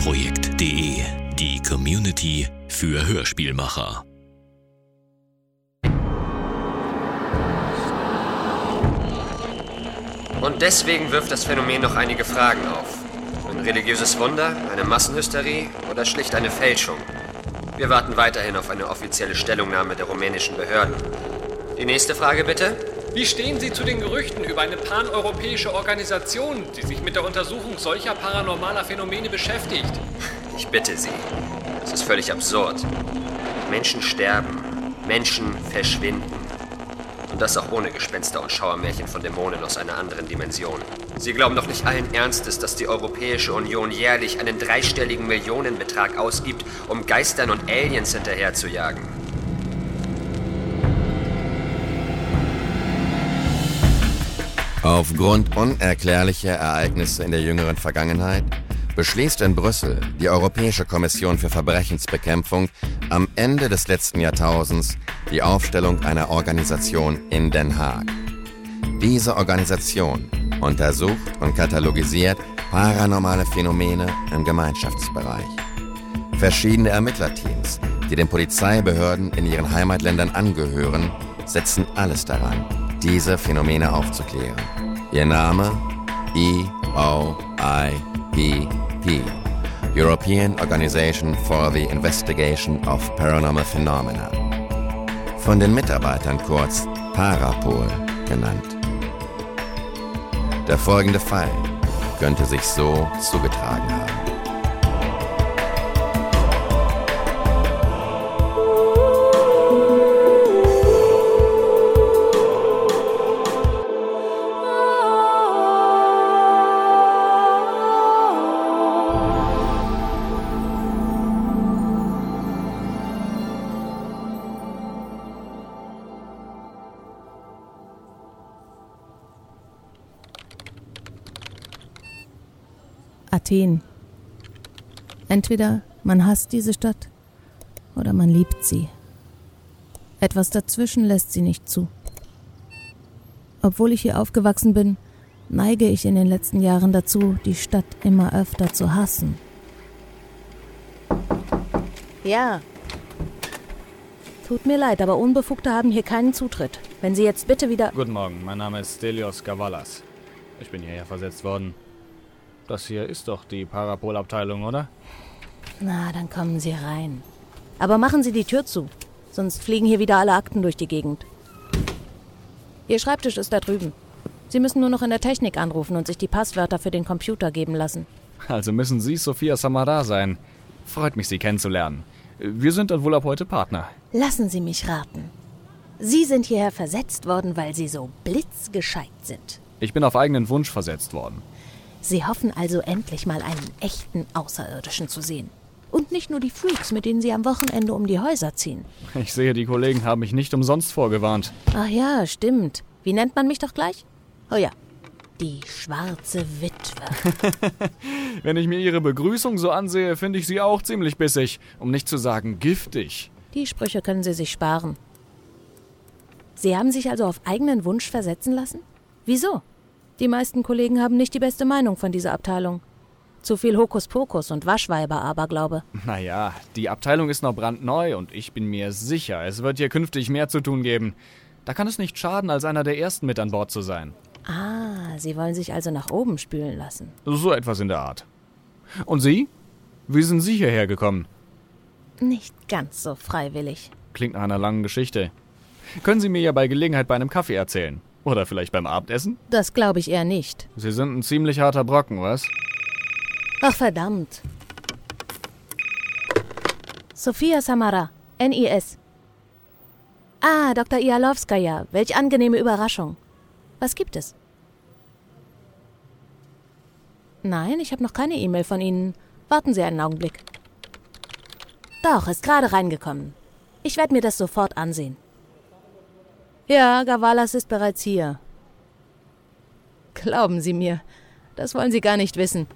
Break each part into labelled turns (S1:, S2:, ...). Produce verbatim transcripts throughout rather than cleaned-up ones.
S1: Hörspielprojekt punkt de, die Community für Hörspielmacher.
S2: Und deswegen wirft das Phänomen noch einige Fragen auf. Ein religiöses Wunder, eine Massenhysterie oder schlicht eine Fälschung? Wir warten weiterhin auf eine offizielle Stellungnahme der rumänischen Behörden. Die nächste Frage bitte.
S3: Wie stehen Sie zu den Gerüchten über eine paneuropäische Organisation, die sich mit der Untersuchung solcher paranormaler Phänomene beschäftigt?
S2: Ich bitte Sie. Das ist völlig absurd. Menschen sterben. Menschen verschwinden. Und das auch ohne Gespenster und Schauermärchen von Dämonen aus einer anderen Dimension. Sie glauben doch nicht allen Ernstes, dass die Europäische Union jährlich einen dreistelligen Millionenbetrag ausgibt, um Geistern und Aliens hinterherzujagen.
S4: Aufgrund unerklärlicher Ereignisse in der jüngeren Vergangenheit beschließt in Brüssel die Europäische Kommission für Verbrechensbekämpfung am Ende des letzten Jahrtausends die Aufstellung einer Organisation in Den Haag. Diese Organisation untersucht und katalogisiert paranormale Phänomene im Gemeinschaftsbereich. Verschiedene Ermittlerteams, die den Polizeibehörden in ihren Heimatländern angehören, setzen alles daran, diese Phänomene aufzuklären. Ihr Name? E O I P P, European Organization for the Investigation of Paranormal Phenomena. Von den Mitarbeitern kurz Parapol genannt. Der folgende Fall könnte sich so zugetragen haben.
S5: Athen. Entweder man hasst diese Stadt oder man liebt sie. Etwas dazwischen lässt sie nicht zu. Obwohl ich hier aufgewachsen bin, neige ich in den letzten Jahren dazu, die Stadt immer öfter zu hassen. Ja. Tut mir leid, aber Unbefugte haben hier keinen Zutritt. Wenn Sie jetzt bitte wieder...
S6: Guten Morgen, mein Name ist Stelios Gavalas. Ich bin hierher versetzt worden. Das hier ist doch die Parapol-Abteilung, oder?
S5: Na, dann kommen Sie rein. Aber machen Sie die Tür zu, sonst fliegen hier wieder alle Akten durch die Gegend. Ihr Schreibtisch ist da drüben. Sie müssen nur noch in der Technik anrufen und sich die Passwörter für den Computer geben lassen.
S6: Also müssen Sie Sophia Samara sein. Freut mich, Sie kennenzulernen. Wir sind dann wohl ab heute Partner.
S5: Lassen Sie mich raten. Sie sind hierher versetzt worden, weil Sie so blitzgescheit sind.
S6: Ich bin auf eigenen Wunsch versetzt worden.
S5: Sie hoffen also endlich mal einen echten Außerirdischen zu sehen. Und nicht nur die Freaks, mit denen Sie am Wochenende um die Häuser ziehen.
S6: Ich sehe, die Kollegen haben mich nicht umsonst vorgewarnt.
S5: Ach ja, stimmt. Wie nennt man mich doch gleich? Oh ja, die schwarze Witwe.
S6: Wenn ich mir Ihre Begrüßung so ansehe, finde ich Sie auch ziemlich bissig, um nicht zu sagen giftig.
S5: Die Sprüche können Sie sich sparen. Sie haben sich also auf eigenen Wunsch versetzen lassen? Wieso? Die meisten Kollegen haben nicht die beste Meinung von dieser Abteilung. Zu viel Hokuspokus und Waschweiber-Aberglaube.
S6: Naja, die Abteilung ist noch brandneu und ich bin mir sicher, es wird hier künftig mehr zu tun geben. Da kann es nicht schaden, als einer der Ersten mit an Bord zu sein.
S5: Ah, Sie wollen sich also nach oben spülen lassen.
S6: So etwas in der Art. Und Sie? Wie sind Sie hierher gekommen?
S5: Nicht ganz so freiwillig.
S6: Klingt nach einer langen Geschichte. Können Sie mir ja bei Gelegenheit bei einem Kaffee erzählen? Oder vielleicht beim Abendessen?
S5: Das glaube ich eher nicht.
S6: Sie sind ein ziemlich harter Brocken, was?
S5: Ach verdammt. Sophia Samara, N I S. Ah, Doktor Ialowskaja, welch angenehme Überraschung. Was gibt es? Nein, ich habe noch keine E-Mail von Ihnen. Warten Sie einen Augenblick. Doch, ist gerade reingekommen. Ich werde mir das sofort ansehen. Ja, Gavalas ist bereits hier. Glauben Sie mir, das wollen Sie gar nicht wissen.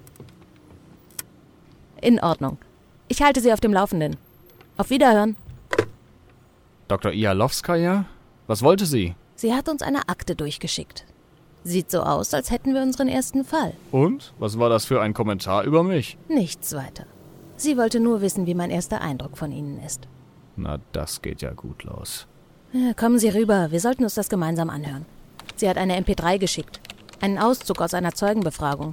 S5: In Ordnung. Ich halte Sie auf dem Laufenden. Auf Wiederhören.
S6: Doktor Ialowskaja? Was wollte sie?
S5: Sie hat uns eine Akte durchgeschickt. Sieht so aus, als hätten wir unseren ersten Fall.
S6: Und? Was war das für ein Kommentar über mich?
S5: Nichts weiter. Sie wollte nur wissen, wie mein erster Eindruck von Ihnen ist.
S6: Na, das geht ja gut los.
S5: Ja, kommen Sie rüber, wir sollten uns das gemeinsam anhören. Sie hat eine M P drei geschickt. Einen Auszug aus einer Zeugenbefragung.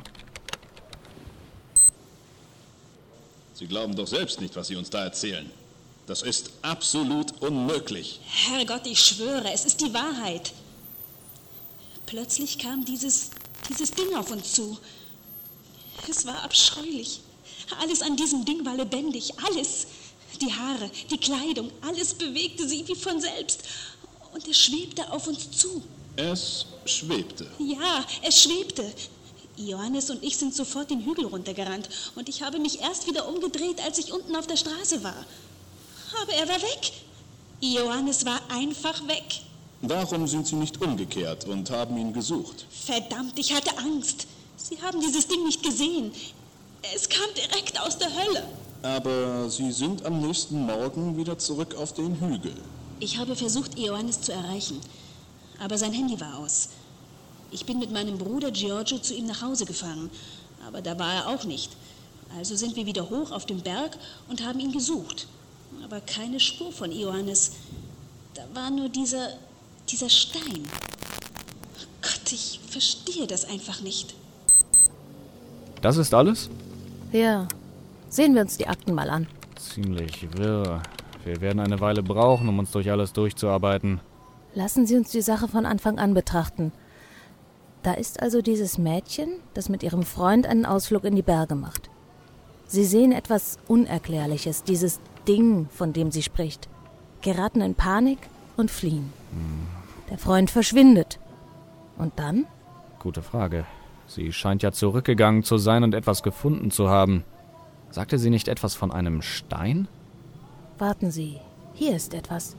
S7: Sie glauben doch selbst nicht, was Sie uns da erzählen. Das ist absolut unmöglich.
S8: Herrgott, ich schwöre, es ist die Wahrheit. Plötzlich kam dieses, dieses Ding auf uns zu. Es war abscheulich. Alles an diesem Ding war lebendig, alles. Die Haare, die Kleidung, alles bewegte sich wie von selbst. Und es schwebte auf uns zu.
S7: Es schwebte.
S8: Ja, es schwebte. Johannes und ich sind sofort den Hügel runtergerannt. Und ich habe mich erst wieder umgedreht, als ich unten auf der Straße war. Aber er war weg. Johannes war einfach weg.
S7: Warum sind Sie nicht umgekehrt und haben ihn gesucht?
S8: Verdammt, ich hatte Angst. Sie haben dieses Ding nicht gesehen. Es kam direkt aus der Hölle.
S7: Aber Sie sind am nächsten Morgen wieder zurück auf den Hügel.
S8: Ich habe versucht, Ioannis zu erreichen. Aber sein Handy war aus. Ich bin mit meinem Bruder Giorgio zu ihm nach Hause gefahren. Aber da war er auch nicht. Also sind wir wieder hoch auf dem Berg und haben ihn gesucht. Aber keine Spur von Ioannis. Da war nur dieser, dieser Stein. Gott, ich verstehe das einfach nicht.
S6: Das ist alles?
S5: Ja. Sehen wir uns die Akten mal an.
S6: Ziemlich wirr. Wir werden eine Weile brauchen, um uns durch alles durchzuarbeiten.
S5: Lassen Sie uns die Sache von Anfang an betrachten. Da ist also dieses Mädchen, das mit ihrem Freund einen Ausflug in die Berge macht. Sie sehen etwas Unerklärliches, dieses Ding, von dem sie spricht, geraten in Panik und fliehen. Hm. Der Freund verschwindet. Und dann?
S6: Gute Frage. Sie scheint ja zurückgegangen zu sein und etwas gefunden zu haben. Sagte sie nicht etwas von einem Stein?
S5: Warten Sie, hier ist etwas.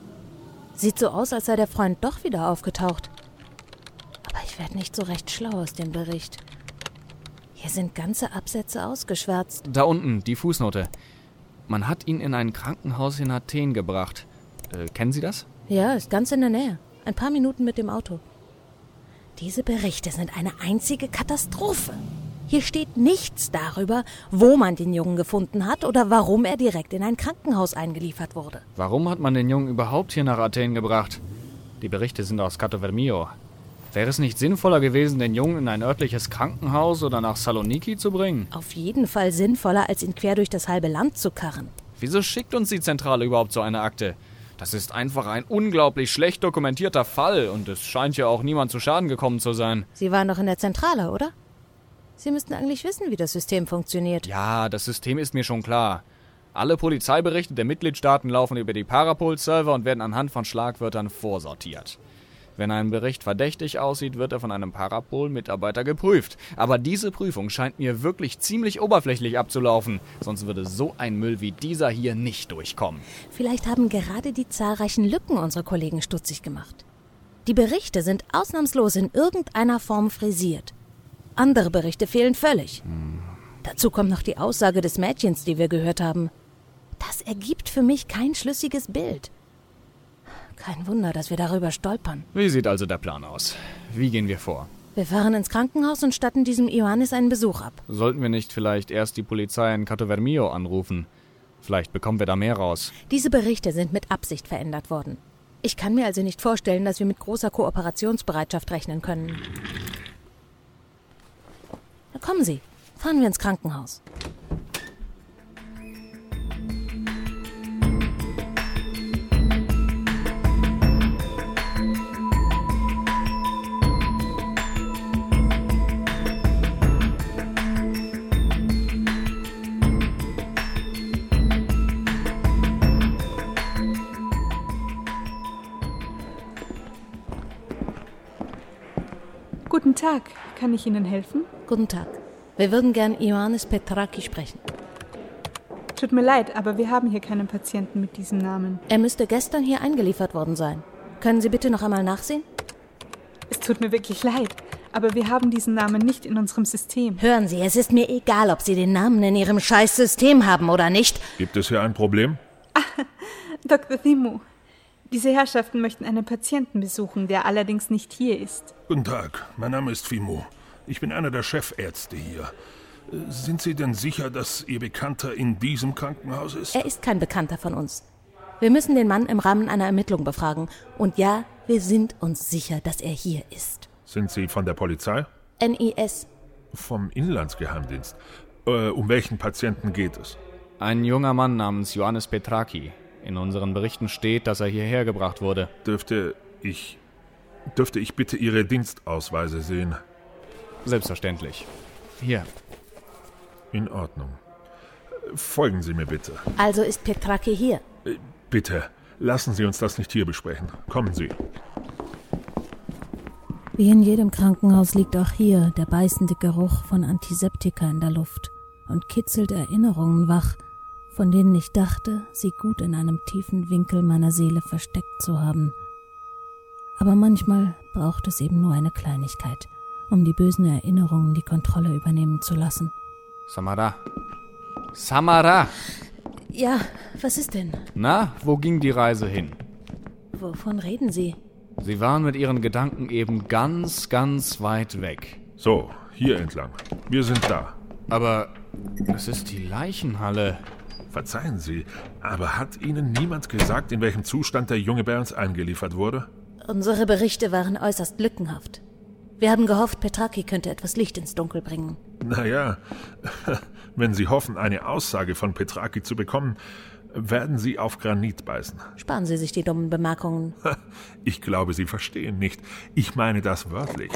S5: Sieht so aus, als sei der Freund doch wieder aufgetaucht. Aber ich werde nicht so recht schlau aus dem Bericht. Hier sind ganze Absätze ausgeschwärzt.
S6: Da unten, die Fußnote. Man hat ihn in ein Krankenhaus in Athen gebracht. Äh, kennen Sie das?
S5: Ja, ist ganz in der Nähe. Ein paar Minuten mit dem Auto. Diese Berichte sind eine einzige Katastrophe. Hier steht nichts darüber, wo man den Jungen gefunden hat oder warum er direkt in ein Krankenhaus eingeliefert wurde.
S6: Warum hat man den Jungen überhaupt hier nach Athen gebracht? Die Berichte sind aus Kato-Vermio. Wäre es nicht sinnvoller gewesen, den Jungen in ein örtliches Krankenhaus oder nach Saloniki zu bringen?
S5: Auf jeden Fall sinnvoller, als ihn quer durch das halbe Land zu karren.
S6: Wieso schickt uns die Zentrale überhaupt so eine Akte? Das ist einfach ein unglaublich schlecht dokumentierter Fall und es scheint ja auch niemand zu Schaden gekommen zu sein.
S5: Sie waren doch in der Zentrale, oder? Sie müssten eigentlich wissen, wie das System funktioniert.
S6: Ja, das System ist mir schon klar. Alle Polizeiberichte der Mitgliedstaaten laufen über die Parapol-Server und werden anhand von Schlagwörtern vorsortiert. Wenn ein Bericht verdächtig aussieht, wird er von einem Parapol-Mitarbeiter geprüft. Aber diese Prüfung scheint mir wirklich ziemlich oberflächlich abzulaufen. Sonst würde so ein Müll wie dieser hier nicht durchkommen.
S5: Vielleicht haben gerade die zahlreichen Lücken unsere Kollegen stutzig gemacht. Die Berichte sind ausnahmslos in irgendeiner Form frisiert. Andere Berichte fehlen völlig. Hm. Dazu kommt noch die Aussage des Mädchens, die wir gehört haben. Das ergibt für mich kein schlüssiges Bild. Kein Wunder, dass wir darüber stolpern.
S6: Wie sieht also der Plan aus? Wie gehen wir vor?
S5: Wir fahren ins Krankenhaus und statten diesem Ioannis einen Besuch ab.
S6: Sollten wir nicht vielleicht erst die Polizei in Kato-Vermio anrufen? Vielleicht bekommen wir da mehr raus.
S5: Diese Berichte sind mit Absicht verändert worden. Ich kann mir also nicht vorstellen, dass wir mit großer Kooperationsbereitschaft rechnen können. Na, kommen Sie, fahren wir ins Krankenhaus.
S9: Guten Tag, kann ich Ihnen helfen?
S5: Guten Tag. Wir würden gern Ioannis Petraki sprechen.
S9: Tut mir leid, aber wir haben hier keinen Patienten mit diesem Namen.
S5: Er müsste gestern hier eingeliefert worden sein. Können Sie bitte noch einmal nachsehen?
S9: Es tut mir wirklich leid, aber wir haben diesen Namen nicht in unserem System.
S5: Hören Sie, es ist mir egal, ob Sie den Namen in Ihrem Scheiß-System haben oder nicht.
S10: Gibt es hier ein Problem?
S9: Ah, Doktor Thimu. Diese Herrschaften möchten einen Patienten besuchen, der allerdings nicht hier ist.
S10: Guten Tag, mein Name ist Fimo. Ich bin einer der Chefärzte hier. Sind Sie denn sicher, dass Ihr Bekannter in diesem Krankenhaus ist?
S5: Er ist kein Bekannter von uns. Wir müssen den Mann im Rahmen einer Ermittlung befragen. Und ja, wir sind uns sicher, dass er hier ist.
S10: Sind Sie von der Polizei?
S5: N I S.
S10: Vom Inlandsgeheimdienst. Äh, um welchen Patienten geht es?
S6: Ein junger Mann namens Ioannis Petraki. In unseren Berichten steht, dass er hierher gebracht wurde.
S10: Dürfte ich... Dürfte ich bitte Ihre Dienstausweise sehen?
S6: Selbstverständlich. Hier.
S10: In Ordnung. Folgen Sie mir bitte.
S5: Also ist Petraki hier?
S10: Äh, bitte, lassen Sie uns das nicht hier besprechen. Kommen Sie.
S5: Wie in jedem Krankenhaus liegt auch hier der beißende Geruch von Antiseptika in der Luft und kitzelt Erinnerungen wach, von denen ich dachte, sie gut in einem tiefen Winkel meiner Seele versteckt zu haben. Aber manchmal braucht es eben nur eine Kleinigkeit, um die bösen Erinnerungen die Kontrolle übernehmen zu lassen.
S6: Samara. Samara!
S5: Ja, was ist denn?
S6: Na, wo ging die Reise hin?
S5: Wovon reden Sie?
S6: Sie waren mit Ihren Gedanken eben ganz, ganz weit weg.
S10: So, hier entlang. Wir sind da.
S6: Aber es ist die Leichenhalle.
S10: Verzeihen Sie, aber hat Ihnen niemand gesagt, in welchem Zustand der junge Burns eingeliefert wurde?
S5: Unsere Berichte waren äußerst lückenhaft. Wir haben gehofft, Petraki könnte etwas Licht ins Dunkel bringen.
S10: Naja, wenn Sie hoffen, eine Aussage von Petraki zu bekommen, werden Sie auf Granit beißen.
S5: Sparen Sie sich die dummen Bemerkungen.
S10: Ich glaube, Sie verstehen nicht. Ich meine das wörtlich.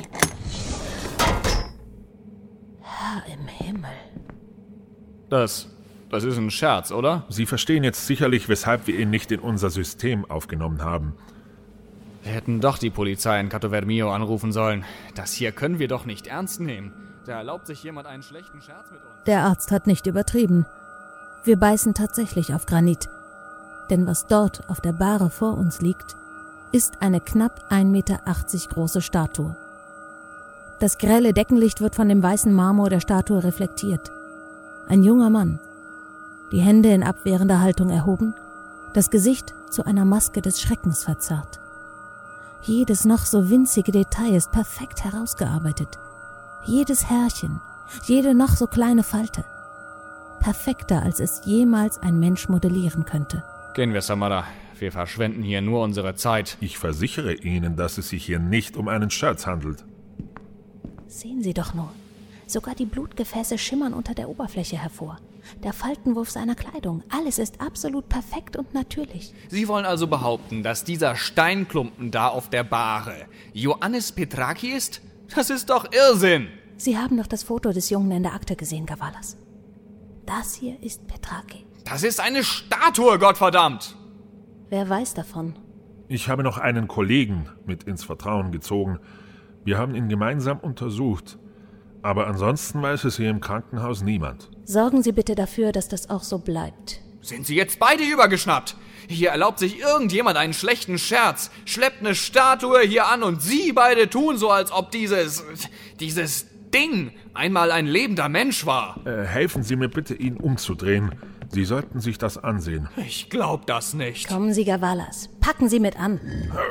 S5: Herr im Himmel.
S6: Das, das ist ein Scherz, oder?
S10: Sie verstehen jetzt sicherlich, weshalb wir ihn nicht in unser System aufgenommen haben.
S6: Wir hätten doch die Polizei in Cato Vermio anrufen sollen. Das hier können wir doch nicht ernst nehmen. Da erlaubt sich jemand einen schlechten Scherz mit uns.
S5: Der Arzt hat nicht übertrieben. Wir beißen tatsächlich auf Granit. Denn was dort auf der Bahre vor uns liegt, ist eine knapp ein Meter achtzig große Statue. Das grelle Deckenlicht wird von dem weißen Marmor der Statue reflektiert. Ein junger Mann, die Hände in abwehrender Haltung erhoben, das Gesicht zu einer Maske des Schreckens verzerrt. Jedes noch so winzige Detail ist perfekt herausgearbeitet. Jedes Härchen, jede noch so kleine Falte. Perfekter, als es jemals ein Mensch modellieren könnte.
S6: Gehen wir, Samara. Wir verschwenden hier nur unsere Zeit.
S10: Ich versichere Ihnen, dass es sich hier nicht um einen Scherz handelt.
S5: Sehen Sie doch nur. Sogar die Blutgefäße schimmern unter der Oberfläche hervor. Der Faltenwurf seiner Kleidung. Alles ist absolut perfekt und natürlich.
S6: Sie wollen also behaupten, dass dieser Steinklumpen da auf der Bahre Ioannis Petraki ist? Das ist doch Irrsinn!
S5: Sie haben doch das Foto des Jungen in der Akte gesehen, Gavalas. Das hier ist Petraki.
S6: Das ist eine Statue, Gottverdammt!
S5: Wer weiß davon?
S10: Ich habe noch einen Kollegen mit ins Vertrauen gezogen. Wir haben ihn gemeinsam untersucht. Aber ansonsten weiß es hier im Krankenhaus niemand.
S5: Sorgen Sie bitte dafür, dass das auch so bleibt.
S6: Sind Sie jetzt beide übergeschnappt? Hier erlaubt sich irgendjemand einen schlechten Scherz, schleppt eine Statue hier an und Sie beide tun so, als ob dieses... dieses Ding einmal ein lebender Mensch war.
S10: Äh, helfen Sie mir bitte, ihn umzudrehen. Sie sollten sich das ansehen.
S6: Ich glaub das nicht.
S5: Kommen Sie, Gavalas. Packen Sie mit an.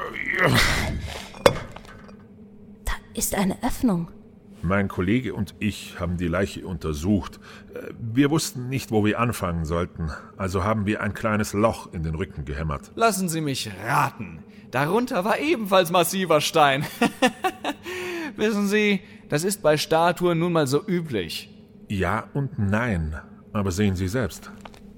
S5: Da ist eine Öffnung.
S10: Mein Kollege und ich haben die Leiche untersucht. Wir wussten nicht, wo wir anfangen sollten. Also haben wir ein kleines Loch in den Rücken gehämmert.
S6: Lassen Sie mich raten. Darunter war ebenfalls massiver Stein. Wissen Sie, das ist bei Statuen nun mal so üblich.
S10: Ja und nein. Aber sehen Sie selbst.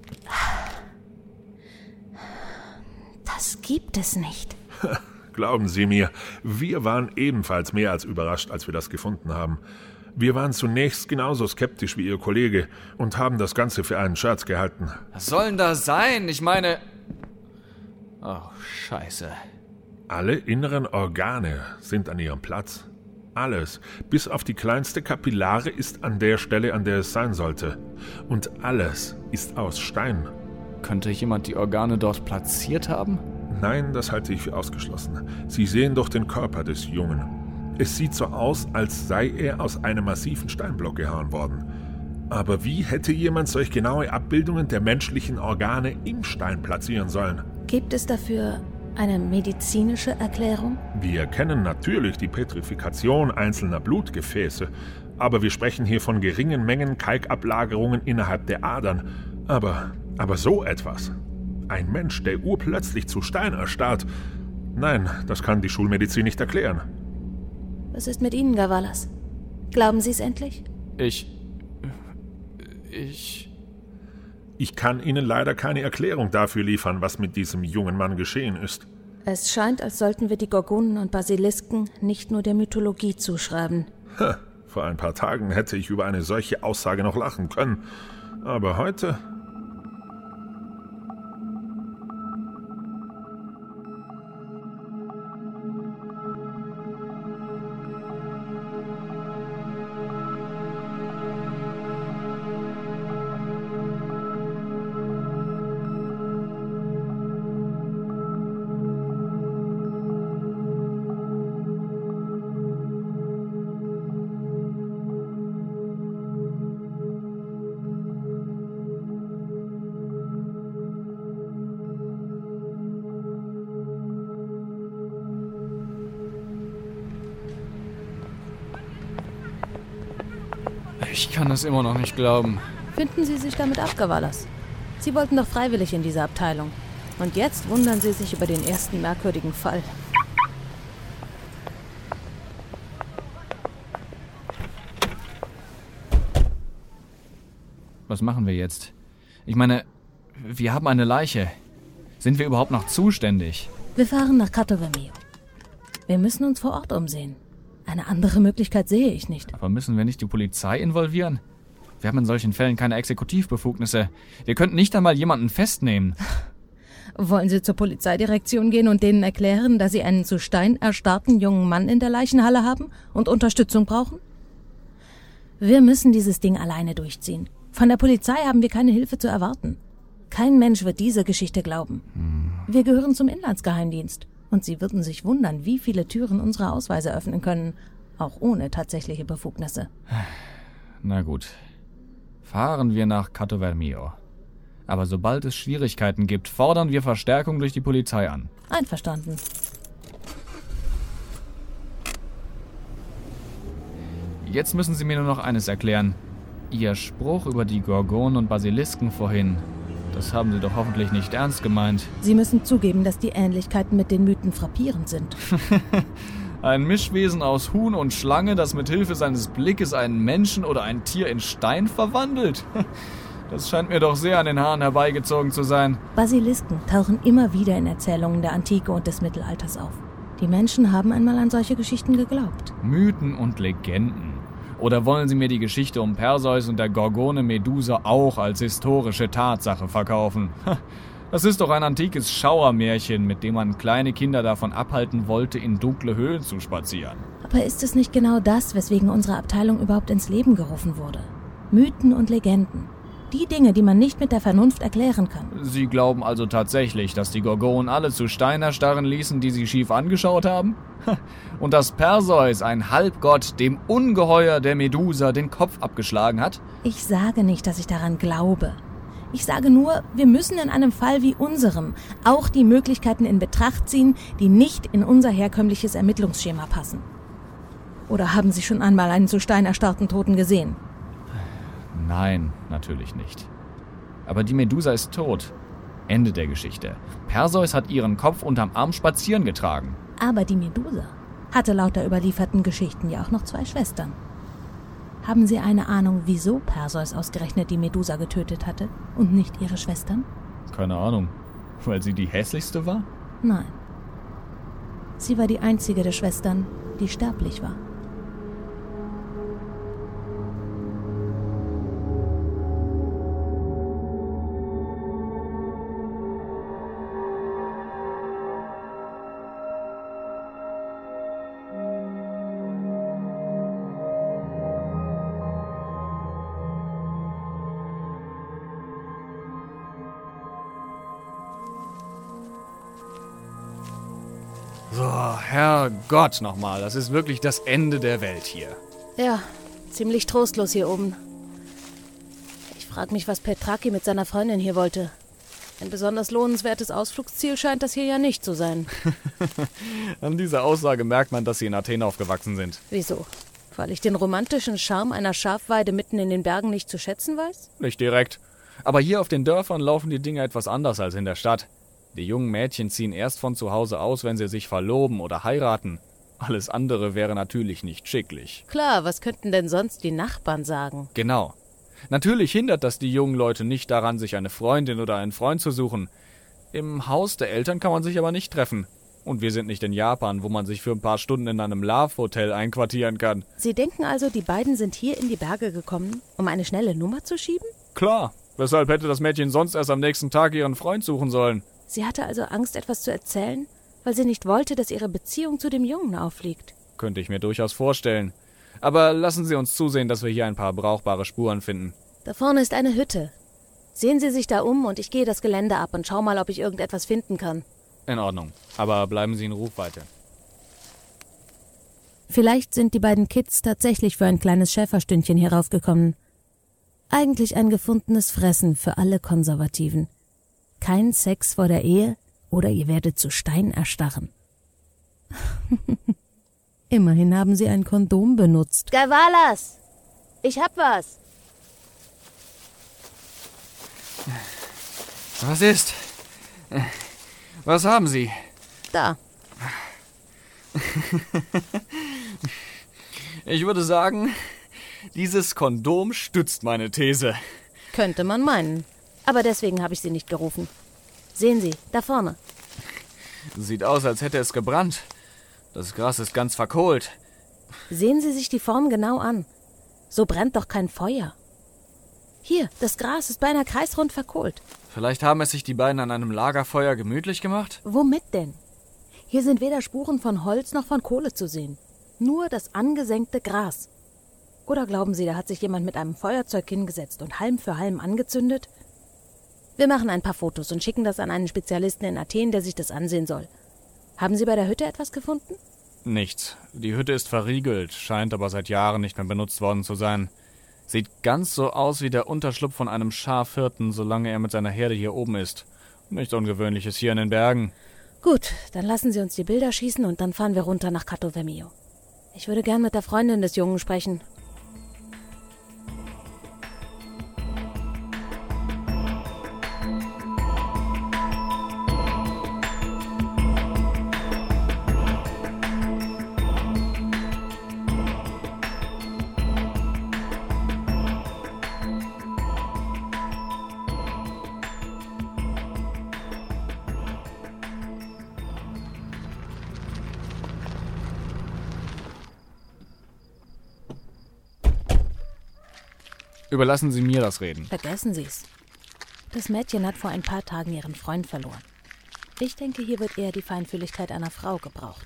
S5: Das gibt es nicht.
S10: Glauben Sie mir, wir waren ebenfalls mehr als überrascht, als wir das gefunden haben. Wir waren zunächst genauso skeptisch wie Ihr Kollege und haben das Ganze für einen Scherz gehalten.
S6: Was soll denn das sein? Ich meine... Oh, Scheiße.
S10: Alle inneren Organe sind an ihrem Platz. Alles, bis auf die kleinste Kapillare, ist an der Stelle, an der es sein sollte. Und alles ist aus Stein.
S6: Könnte jemand die Organe dort platziert haben?
S10: Nein, das halte ich für ausgeschlossen. Sie sehen doch den Körper des Jungen. Es sieht so aus, als sei er aus einem massiven Steinblock gehauen worden. Aber wie hätte jemand solch genaue Abbildungen der menschlichen Organe im Stein platzieren sollen?
S5: Gibt es dafür Eine medizinische Erklärung?
S10: Wir kennen natürlich die Petrifikation einzelner Blutgefäße, aber wir sprechen hier von geringen Mengen Kalkablagerungen innerhalb der Adern. Aber, aber so etwas. Ein Mensch, der urplötzlich zu Stein erstarrt. Nein, das kann die Schulmedizin nicht erklären.
S5: Was ist mit Ihnen, Gavalas? Glauben Sie es endlich?
S6: Ich... Ich...
S10: Ich kann Ihnen leider keine Erklärung dafür liefern, was mit diesem jungen Mann geschehen ist.
S5: Es scheint, als sollten wir die Gorgonen und Basilisken nicht nur der Mythologie zuschreiben.
S10: Ha, vor ein paar Tagen hätte ich über eine solche Aussage noch lachen können. Aber heute...
S6: Ich kann es immer noch nicht glauben.
S5: Finden Sie sich damit ab, Gavalas? Sie wollten doch freiwillig in diese Abteilung. Und jetzt wundern Sie sich über den ersten merkwürdigen Fall.
S6: Was machen wir jetzt? Ich meine, wir haben eine Leiche. Sind wir überhaupt noch zuständig?
S5: Wir fahren nach Cato Vermio. Wir müssen uns vor Ort umsehen. Eine andere Möglichkeit sehe ich nicht.
S6: Aber müssen wir nicht die Polizei involvieren? Wir haben in solchen Fällen keine Exekutivbefugnisse. Wir könnten nicht einmal jemanden festnehmen.
S5: Wollen Sie zur Polizeidirektion gehen und denen erklären, dass Sie einen zu Stein erstarrten jungen Mann in der Leichenhalle haben und Unterstützung brauchen? Wir müssen dieses Ding alleine durchziehen. Von der Polizei haben wir keine Hilfe zu erwarten. Kein Mensch wird diese Geschichte glauben. Hm. Wir gehören zum Inlandsgeheimdienst. Und Sie würden sich wundern, wie viele Türen unsere Ausweise öffnen können, auch ohne tatsächliche Befugnisse.
S6: Na gut. Fahren wir nach Cato Vermio. Aber sobald es Schwierigkeiten gibt, fordern wir Verstärkung durch die Polizei an.
S5: Einverstanden.
S6: Jetzt müssen Sie mir nur noch eines erklären. Ihr Spruch über die Gorgonen und Basilisken vorhin, das haben Sie doch hoffentlich nicht ernst gemeint.
S5: Sie müssen zugeben, dass die Ähnlichkeiten mit den Mythen frappierend sind.
S6: Ein Mischwesen aus Huhn und Schlange, das mit Hilfe seines Blickes einen Menschen oder ein Tier in Stein verwandelt? Das scheint mir doch sehr an den Haaren herbeigezogen zu sein.
S5: Basilisken tauchen immer wieder in Erzählungen der Antike und des Mittelalters auf. Die Menschen haben einmal an solche Geschichten geglaubt.
S6: Mythen und Legenden. Oder wollen Sie mir die Geschichte um Perseus und der Gorgone Medusa auch als historische Tatsache verkaufen? Das ist doch ein antikes Schauermärchen, mit dem man kleine Kinder davon abhalten wollte, in dunkle Höhlen zu spazieren.
S5: Aber ist es nicht genau das, weswegen unsere Abteilung überhaupt ins Leben gerufen wurde? Mythen und Legenden. Die Dinge, die man nicht mit der Vernunft erklären kann.
S6: Sie glauben also tatsächlich, dass die Gorgonen alle zu Stein erstarren ließen, die sie schief angeschaut haben? Und dass Perseus, ein Halbgott, dem Ungeheuer der Medusa den Kopf abgeschlagen hat?
S5: Ich sage nicht, dass ich daran glaube. Ich sage nur, wir müssen in einem Fall wie unserem auch die Möglichkeiten in Betracht ziehen, die nicht in unser herkömmliches Ermittlungsschema passen. Oder haben Sie schon einmal einen zu Stein erstarrten Toten gesehen?
S6: Nein, natürlich nicht. Aber die Medusa ist tot. Ende der Geschichte. Perseus hat ihren Kopf unterm Arm spazieren getragen.
S5: Aber die Medusa hatte laut der überlieferten Geschichten ja auch noch zwei Schwestern. Haben Sie eine Ahnung, wieso Perseus ausgerechnet die Medusa getötet hatte und nicht ihre Schwestern?
S6: Keine Ahnung. Weil sie die hässlichste war?
S5: Nein. Sie war die einzige der Schwestern, die sterblich war.
S6: So, Herrgott nochmal, das ist wirklich das Ende der Welt hier.
S5: Ja, ziemlich trostlos hier oben. Ich frage mich, was Petraki mit seiner Freundin hier wollte. Ein besonders lohnenswertes Ausflugsziel scheint das hier ja nicht zu sein.
S6: An dieser Aussage merkt man, dass Sie in Athen aufgewachsen sind.
S5: Wieso? Weil ich den romantischen Charme einer Schafweide mitten in den Bergen nicht zu schätzen weiß?
S6: Nicht direkt. Aber hier auf den Dörfern laufen die Dinge etwas anders als in der Stadt. Die jungen Mädchen ziehen erst von zu Hause aus, wenn sie sich verloben oder heiraten. Alles andere wäre natürlich nicht schicklich.
S5: Klar, was könnten denn sonst die Nachbarn sagen?
S6: Genau. Natürlich hindert das die jungen Leute nicht daran, sich eine Freundin oder einen Freund zu suchen. Im Haus der Eltern kann man sich aber nicht treffen. Und wir sind nicht in Japan, wo man sich für ein paar Stunden in einem Love-Hotel einquartieren kann.
S5: Sie denken also, die beiden sind hier in die Berge gekommen, um eine schnelle Nummer zu schieben?
S6: Klar. Weshalb hätte das Mädchen sonst erst am nächsten Tag ihren Freund suchen sollen?
S5: Sie hatte also Angst, etwas zu erzählen, weil sie nicht wollte, dass ihre Beziehung zu dem Jungen aufliegt.
S6: Könnte ich mir durchaus vorstellen. Aber lassen Sie uns zusehen, dass wir hier ein paar brauchbare Spuren finden.
S5: Da vorne ist eine Hütte. Sehen Sie sich da um und ich gehe das Gelände ab und schau mal, ob ich irgendetwas finden kann.
S6: In Ordnung. Aber bleiben Sie in Rufweite.
S5: Vielleicht sind die beiden Kids tatsächlich für ein kleines Schäferstündchen hier raufgekommen. Eigentlich ein gefundenes Fressen für alle Konservativen. Kein Sex vor der Ehe oder ihr werdet zu Stein erstarren. Immerhin haben sie ein Kondom benutzt. Gavalas! Ich hab was!
S6: Was ist? Was haben Sie?
S5: Da.
S6: Ich würde sagen, dieses Kondom stützt meine These.
S5: Könnte man meinen. Aber deswegen habe ich Sie nicht gerufen. Sehen Sie, da vorne.
S6: Sieht aus, als hätte es gebrannt. Das Gras ist ganz verkohlt.
S5: Sehen Sie sich die Form genau an. So brennt doch kein Feuer. Hier, das Gras ist beinahe kreisrund verkohlt.
S6: Vielleicht haben es sich die beiden an einem Lagerfeuer gemütlich gemacht?
S5: Womit denn? Hier sind weder Spuren von Holz noch von Kohle zu sehen. Nur das angesenkte Gras. Oder glauben Sie, da hat sich jemand mit einem Feuerzeug hingesetzt und Halm für Halm angezündet? Wir machen ein paar Fotos und schicken das an einen Spezialisten in Athen, der sich das ansehen soll. Haben Sie bei der Hütte etwas gefunden?
S6: Nichts. Die Hütte ist verriegelt, scheint aber seit Jahren nicht mehr benutzt worden zu sein. Sieht ganz so aus wie der Unterschlupf von einem Schafhirten, solange er mit seiner Herde hier oben ist. Nichts Ungewöhnliches hier in den Bergen.
S5: Gut, dann lassen Sie uns die Bilder schießen und dann fahren wir runter nach Katovemio. Ich würde gern mit der Freundin des Jungen sprechen.
S6: Überlassen Sie mir das Reden.
S5: Vergessen Sie es. Das Mädchen hat vor ein paar Tagen ihren Freund verloren. Ich denke, hier wird eher die Feinfühligkeit einer Frau gebraucht.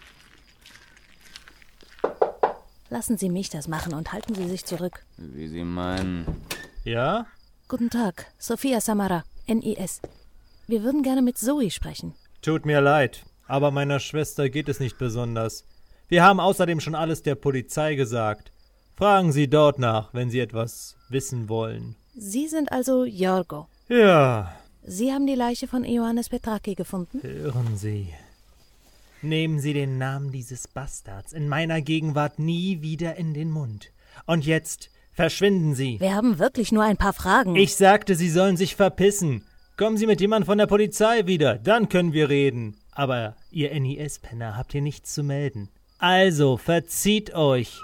S5: Lassen Sie mich das machen und halten Sie sich zurück.
S6: Wie Sie meinen.
S11: Ja?
S5: Guten Tag, Sophia Samara, N I S. Wir würden gerne mit Zoe sprechen.
S11: Tut mir leid, aber meiner Schwester geht es nicht besonders. Wir haben außerdem schon alles der Polizei gesagt. Fragen Sie dort nach, wenn Sie etwas wissen wollen.
S5: Sie sind also Yorgo.
S11: Ja.
S5: Sie haben die Leiche von Ioannis Petraki gefunden?
S11: Hören Sie. Nehmen Sie den Namen dieses Bastards in meiner Gegenwart nie wieder in den Mund. Und jetzt verschwinden Sie.
S5: Wir haben wirklich nur ein paar Fragen.
S11: Ich sagte, Sie sollen sich verpissen. Kommen Sie mit jemand von der Polizei wieder, dann können wir reden. Aber Ihr N I S-Penner habt hier nichts zu melden. Also, verzieht euch.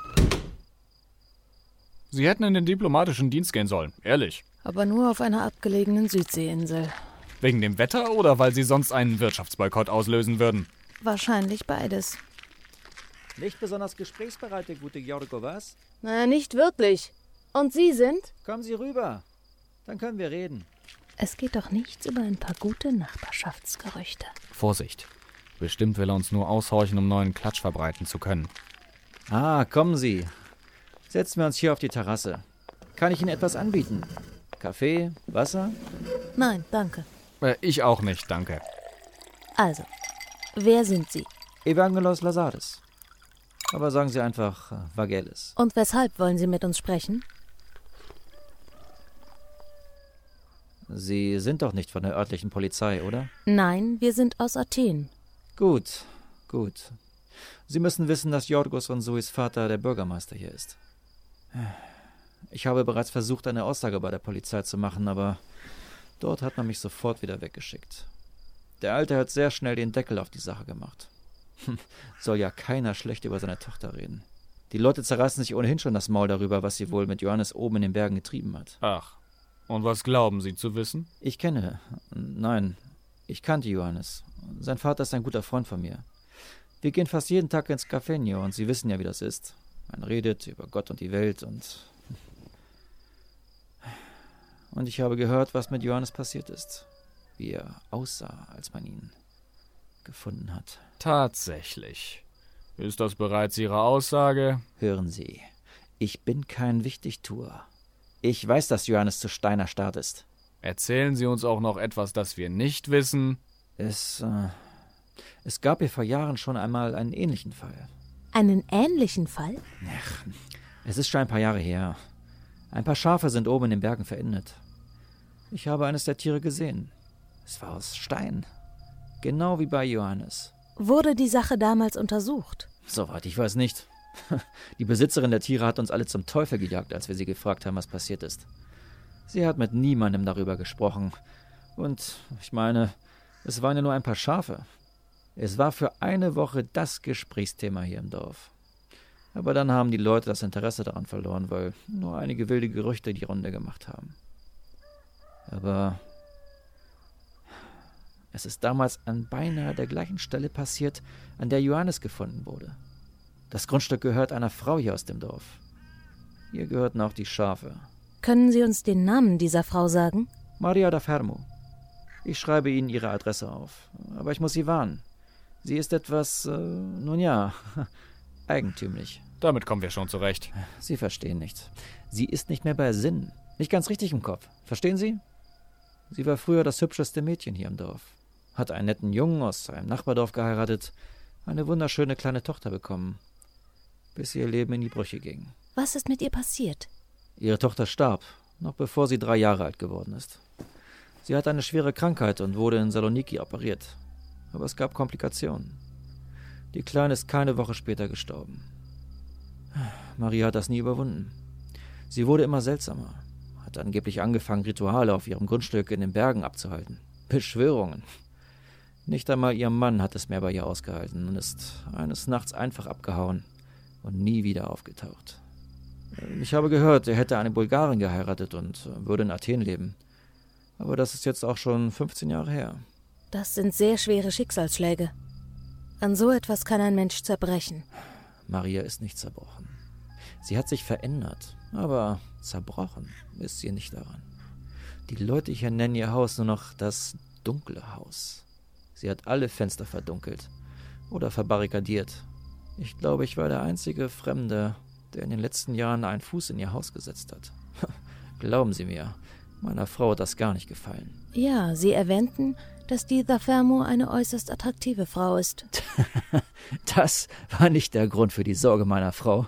S6: Sie hätten in den diplomatischen Dienst gehen sollen, ehrlich.
S5: Aber nur auf einer abgelegenen Südseeinsel.
S6: Wegen dem Wetter oder weil Sie sonst einen Wirtschaftsboykott auslösen würden?
S5: Wahrscheinlich beides.
S12: Nicht besonders gesprächsbereit, der gute Yorgo, was?
S5: Na, nicht wirklich. Und Sie sind?
S12: Kommen Sie rüber, dann können wir reden.
S5: Es geht doch nichts über ein paar gute Nachbarschaftsgerüchte.
S6: Vorsicht. Bestimmt will er uns nur aushorchen, um neuen Klatsch verbreiten zu können.
S12: Ah, kommen Sie. Setzen wir uns hier auf die Terrasse. Kann ich Ihnen etwas anbieten? Kaffee? Wasser?
S5: Nein, danke.
S6: Äh, ich auch nicht, danke.
S5: Also, wer sind Sie?
S12: Evangelos Lazaris. Aber sagen Sie einfach äh, Vagelis.
S5: Und weshalb wollen Sie mit uns sprechen?
S12: Sie sind doch nicht von der örtlichen Polizei, oder?
S5: Nein, wir sind aus Athen.
S12: Gut, gut. Sie müssen wissen, dass Yorgos und Zois Vater der Bürgermeister hier ist. Ich habe bereits versucht, eine Aussage bei der Polizei zu machen, aber dort hat man mich sofort wieder weggeschickt. Der Alte hat sehr schnell den Deckel auf die Sache gemacht. Soll ja keiner schlecht über seine Tochter reden. Die Leute zerreißen sich ohnehin schon das Maul darüber, was sie wohl mit Johannes oben in den Bergen getrieben hat.
S6: Ach, und was glauben Sie zu wissen?
S12: Ich kenne, nein, ich kannte Johannes. Sein Vater ist ein guter Freund von mir. Wir gehen fast jeden Tag ins Cafeño und Sie wissen ja, wie das ist. Man redet über Gott und die Welt und... Und ich habe gehört, was mit Johannes passiert ist. Wie er aussah, als man ihn gefunden hat.
S6: Tatsächlich. Ist das bereits Ihre Aussage?
S12: Hören Sie, ich bin kein Wichtigtuer. Ich weiß, dass Johannes zu Steiner Start ist.
S6: Erzählen Sie uns auch noch etwas, das wir nicht wissen.
S12: Es, äh, es gab hier vor Jahren schon einmal einen ähnlichen Fall.
S5: Einen ähnlichen Fall?
S12: Ach, es ist schon ein paar Jahre her. Ein paar Schafe sind oben in den Bergen verendet. Ich habe eines der Tiere gesehen. Es war aus Stein. Genau wie bei Johannes.
S5: Wurde die Sache damals untersucht?
S12: Soweit ich weiß nicht. Die Besitzerin der Tiere hat uns alle zum Teufel gejagt, als wir sie gefragt haben, was passiert ist. Sie hat mit niemandem darüber gesprochen. Und ich meine, es waren ja nur ein paar Schafe. Es war für eine Woche das Gesprächsthema hier im Dorf. Aber dann haben die Leute das Interesse daran verloren, weil nur einige wilde Gerüchte die Runde gemacht haben. Aber es ist damals an beinahe der gleichen Stelle passiert, an der Johannes gefunden wurde. Das Grundstück gehört einer Frau hier aus dem Dorf. Ihr gehörten auch die Schafe.
S5: Können Sie uns den Namen dieser Frau sagen?
S12: Maria da Fermo. Ich schreibe Ihnen ihre Adresse auf. Aber ich muss Sie warnen. Sie ist etwas, äh, nun ja, eigentümlich.
S6: Damit kommen wir schon zurecht.
S12: Sie verstehen nicht. Sie ist nicht mehr bei Sinn. Nicht ganz richtig im Kopf. Verstehen Sie? Sie war früher das hübscheste Mädchen hier im Dorf. Hat einen netten Jungen aus einem Nachbardorf geheiratet, eine wunderschöne kleine Tochter bekommen, bis ihr Leben in die Brüche ging.
S5: Was ist mit ihr passiert?
S12: Ihre Tochter starb, noch bevor sie drei Jahre alt geworden ist. Sie hatte eine schwere Krankheit und wurde in Saloniki operiert. Aber es gab Komplikationen. Die Kleine ist keine Woche später gestorben. Maria hat das nie überwunden. Sie wurde immer seltsamer, hat angeblich angefangen, Rituale auf ihrem Grundstück in den Bergen abzuhalten. Beschwörungen. Nicht einmal ihr Mann hat es mehr bei ihr ausgehalten und ist eines Nachts einfach abgehauen und nie wieder aufgetaucht. Ich habe gehört, er hätte eine Bulgarin geheiratet und würde in Athen leben. Aber das ist jetzt auch schon fünfzehn Jahre her.
S5: Das sind sehr schwere Schicksalsschläge. An so etwas kann ein Mensch zerbrechen.
S12: Maria ist nicht zerbrochen. Sie hat sich verändert, aber zerbrochen ist sie nicht daran. Die Leute hier nennen ihr Haus nur noch das dunkle Haus. Sie hat alle Fenster verdunkelt oder verbarrikadiert. Ich glaube, ich war der einzige Fremde, der in den letzten Jahren einen Fuß in ihr Haus gesetzt hat. Glauben Sie mir, meiner Frau hat das gar nicht gefallen.
S5: Ja, Sie erwähnten, dass die da Fermo eine äußerst attraktive Frau ist.
S12: Das war nicht der Grund für die Sorge meiner Frau.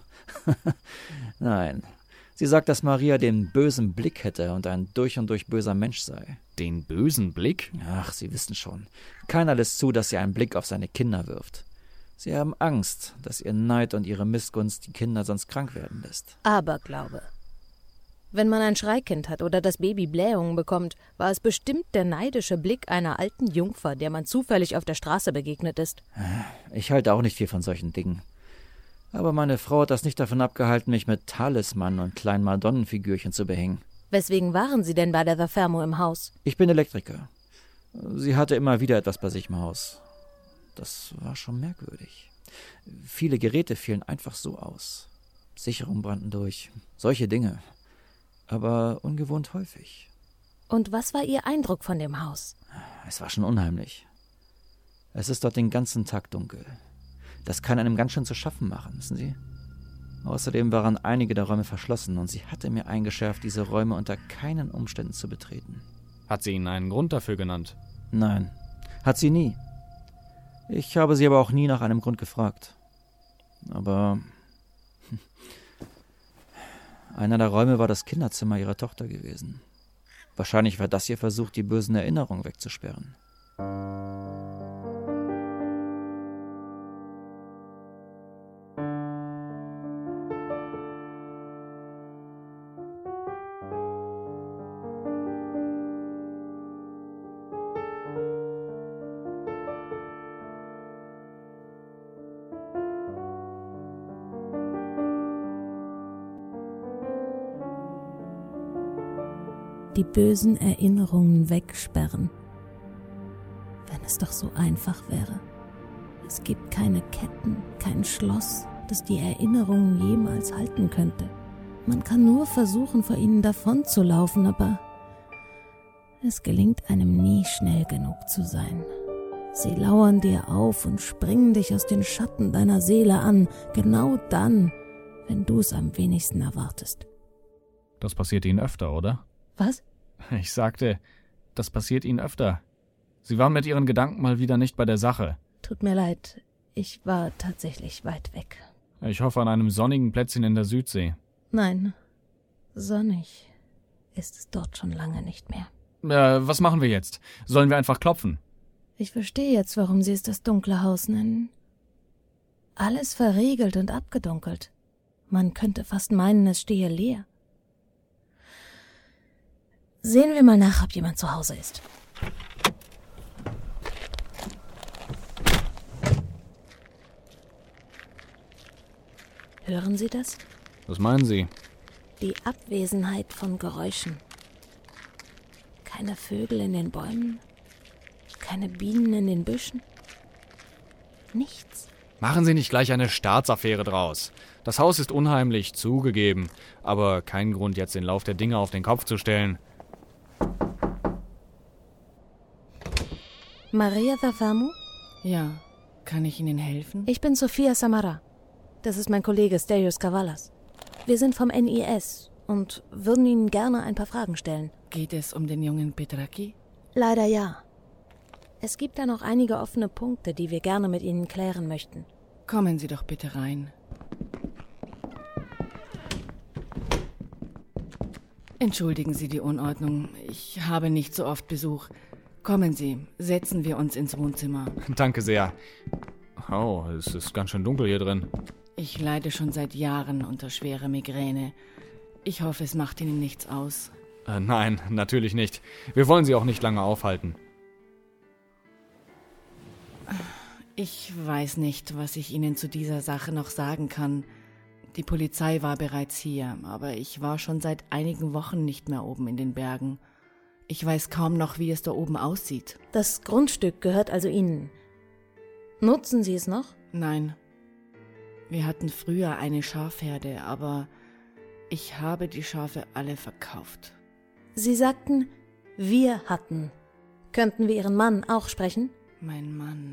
S12: Nein, sie sagt, dass Maria den bösen Blick hätte und ein durch und durch böser Mensch sei.
S6: Den bösen Blick?
S12: Ach, Sie wissen schon. Keiner lässt zu, dass sie einen Blick auf seine Kinder wirft. Sie haben Angst, dass ihr Neid und ihre Missgunst die Kinder sonst krank werden lässt.
S5: Aberglaube. Wenn man ein Schreikind hat oder das Baby Blähungen bekommt, war es bestimmt der neidische Blick einer alten Jungfer, der man zufällig auf der Straße begegnet ist.
S12: Ich halte auch nicht viel von solchen Dingen. Aber meine Frau hat das nicht davon abgehalten, mich mit Talisman und kleinen Madonnenfigürchen zu behängen.
S5: Weswegen waren Sie denn bei der da Fermo im Haus?
S12: Ich bin Elektriker. Sie hatte immer wieder etwas bei sich im Haus. Das war schon merkwürdig. Viele Geräte fielen einfach so aus. Sicherungen brannten durch. Solche Dinge. Aber ungewohnt häufig.
S5: Und was war Ihr Eindruck von dem Haus?
S12: Es war schon unheimlich. Es ist dort den ganzen Tag dunkel. Das kann einem ganz schön zu schaffen machen, wissen Sie? Außerdem waren einige der Räume verschlossen und sie hatte mir eingeschärft, diese Räume unter keinen Umständen zu betreten.
S6: Hat sie Ihnen einen Grund dafür genannt?
S12: Nein, hat sie nie. Ich habe sie aber auch nie nach einem Grund gefragt. Aber einer der Räume war das Kinderzimmer ihrer Tochter gewesen. Wahrscheinlich war das ihr Versuch, die bösen Erinnerungen wegzusperren.
S5: Die bösen Erinnerungen wegsperren. Wenn es doch so einfach wäre. Es gibt keine Ketten, kein Schloss, das die Erinnerungen jemals halten könnte. Man kann nur versuchen, vor ihnen davonzulaufen, aber es gelingt einem nie schnell genug zu sein. Sie lauern dir auf und springen dich aus den Schatten deiner Seele an, genau dann, wenn du es am wenigsten erwartest.
S6: Das passiert Ihnen öfter, oder?
S5: Was?
S6: Ich sagte, das passiert Ihnen öfter. Sie waren mit Ihren Gedanken mal wieder nicht bei der Sache.
S5: Tut mir leid, ich war tatsächlich weit weg.
S6: Ich hoffe an einem sonnigen Plätzchen in der Südsee.
S5: Nein, sonnig ist es dort schon lange nicht mehr.
S6: Äh, was machen wir jetzt? Sollen wir einfach klopfen?
S5: Ich verstehe jetzt, warum Sie es das dunkle Haus nennen. Alles verriegelt und abgedunkelt. Man könnte fast meinen, es stehe leer. Sehen wir mal nach, ob jemand zu Hause ist. Hören Sie das?
S6: Was meinen Sie?
S5: Die Abwesenheit von Geräuschen. Keine Vögel in den Bäumen, keine Bienen in den Büschen. Nichts.
S6: Machen Sie nicht gleich eine Staatsaffäre draus. Das Haus ist unheimlich, zugegeben, aber kein Grund, jetzt den Lauf der Dinge auf den Kopf zu stellen.
S5: Maria Thafamu?
S13: Ja, kann ich Ihnen helfen?
S5: Ich bin Sophia Samara. Das ist mein Kollege Stelios Kavalas. Wir sind vom N I S und würden Ihnen gerne ein paar Fragen stellen.
S13: Geht es um den jungen Petraki?
S5: Leider ja. Es gibt da noch einige offene Punkte, die wir gerne mit Ihnen klären möchten.
S13: Kommen Sie doch bitte rein. Entschuldigen Sie die Unordnung. Ich habe nicht so oft Besuch. Kommen Sie, setzen wir uns ins Wohnzimmer.
S6: Danke sehr. Oh, es ist ganz schön dunkel hier drin.
S13: Ich leide schon seit Jahren unter schwerer Migräne. Ich hoffe, es macht Ihnen nichts aus.
S6: Äh, nein, natürlich nicht. Wir wollen Sie auch nicht lange aufhalten.
S13: Ich weiß nicht, was ich Ihnen zu dieser Sache noch sagen kann. Die Polizei war bereits hier, aber ich war schon seit einigen Wochen nicht mehr oben in den Bergen. Ich weiß kaum noch, wie es da oben aussieht.
S5: Das Grundstück gehört also Ihnen. Nutzen Sie es noch?
S13: Nein. Wir hatten früher eine Schafherde, aber ich habe die Schafe alle verkauft.
S5: Sie sagten, wir hatten. Könnten wir Ihren Mann auch sprechen?
S13: Mein Mann.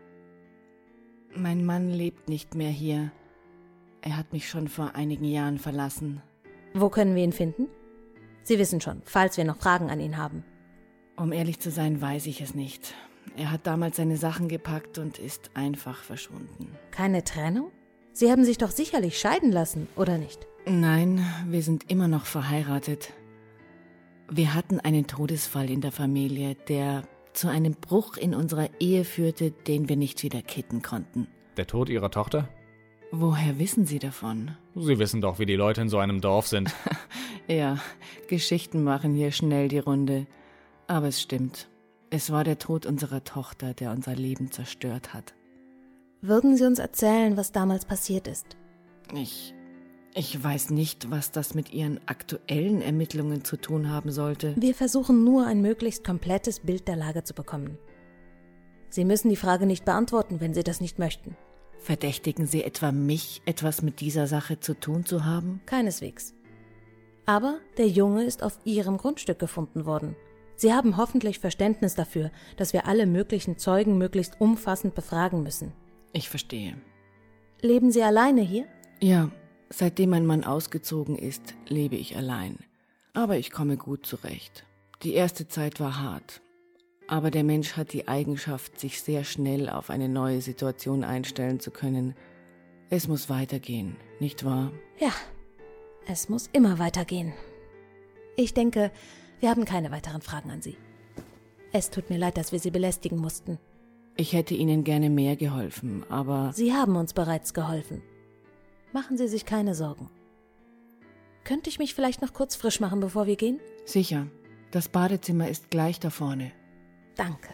S13: Mein Mann lebt nicht mehr hier. Er hat mich schon vor einigen Jahren verlassen.
S5: Wo können wir ihn finden? Sie wissen schon, falls wir noch Fragen an ihn haben.
S13: Um ehrlich zu sein, weiß ich es nicht. Er hat damals seine Sachen gepackt und ist einfach verschwunden.
S5: Keine Trennung? Sie haben sich doch sicherlich scheiden lassen, oder nicht?
S13: Nein, wir sind immer noch verheiratet. Wir hatten einen Todesfall in der Familie, der zu einem Bruch in unserer Ehe führte, den wir nicht wieder kitten konnten.
S6: Der Tod Ihrer Tochter?
S13: Woher wissen Sie davon?
S6: Sie wissen doch, wie die Leute in so einem Dorf sind.
S13: Ja, Geschichten machen hier schnell die Runde. Aber es stimmt. Es war der Tod unserer Tochter, der unser Leben zerstört hat.
S5: Würden Sie uns erzählen, was damals passiert ist?
S13: Ich... Ich weiß nicht, was das mit Ihren aktuellen Ermittlungen zu tun haben sollte.
S5: Wir versuchen nur, ein möglichst komplettes Bild der Lage zu bekommen. Sie müssen die Frage nicht beantworten, wenn Sie das nicht möchten.
S13: Verdächtigen Sie etwa mich, etwas mit dieser Sache zu tun zu haben?
S5: Keineswegs. Aber der Junge ist auf Ihrem Grundstück gefunden worden. Sie haben hoffentlich Verständnis dafür, dass wir alle möglichen Zeugen möglichst umfassend befragen müssen.
S13: Ich verstehe.
S5: Leben Sie alleine hier?
S13: Ja, seitdem mein Mann ausgezogen ist, lebe ich allein. Aber ich komme gut zurecht. Die erste Zeit war hart. Aber der Mensch hat die Eigenschaft, sich sehr schnell auf eine neue Situation einstellen zu können. Es muss weitergehen, nicht wahr?
S5: Ja, es muss immer weitergehen. Ich denke, Wir haben keine weiteren Fragen an Sie. Es tut mir leid, dass wir Sie belästigen mussten.
S13: Ich hätte Ihnen gerne mehr geholfen, aber...
S5: Sie haben uns bereits geholfen. Machen Sie sich keine Sorgen. Könnte ich mich vielleicht noch kurz frisch machen, bevor wir gehen?
S13: Sicher. Das Badezimmer ist gleich da vorne.
S5: Danke.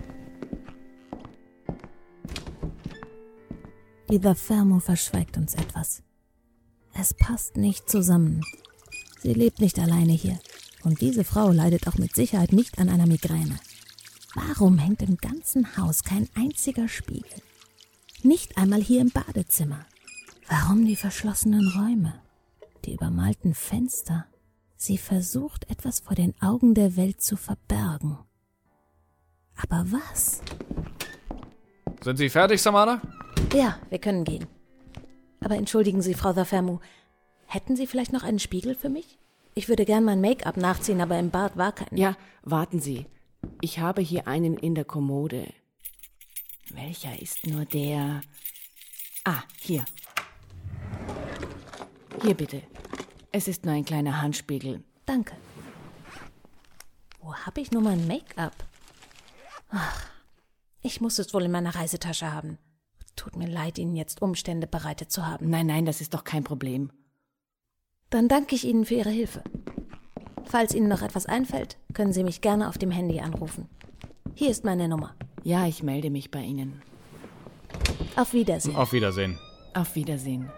S5: Die Dafermo verschweigt uns etwas. Es passt nicht zusammen. Sie lebt nicht alleine hier. Und diese Frau leidet auch mit Sicherheit nicht an einer Migräne. Warum hängt im ganzen Haus kein einziger Spiegel? Nicht einmal hier im Badezimmer. Warum die verschlossenen Räume? Die übermalten Fenster? Sie versucht, etwas vor den Augen der Welt zu verbergen. Aber was?
S6: Sind Sie fertig, Samara?
S5: Ja, wir können gehen. Aber entschuldigen Sie, Frau Dafermo, hätten Sie vielleicht noch einen Spiegel für mich? Ich würde gern mein Make-up nachziehen, aber im Bad war kein...
S13: Ja, warten Sie. Ich habe hier einen in der Kommode. Welcher ist nur der... Ah, hier. Hier bitte. Es ist nur ein kleiner Handspiegel.
S5: Danke. Wo habe ich nur mein Make-up? Ach, ich muss es wohl in meiner Reisetasche haben. Tut mir leid, Ihnen jetzt Umstände bereitet zu haben.
S13: Nein, nein, das ist doch kein Problem.
S5: Dann danke ich Ihnen für Ihre Hilfe. Falls Ihnen noch etwas einfällt, können Sie mich gerne auf dem Handy anrufen. Hier ist meine Nummer.
S13: Ja, ich melde mich bei Ihnen.
S5: Auf Wiedersehen.
S6: Auf Wiedersehen.
S13: Auf Wiedersehen.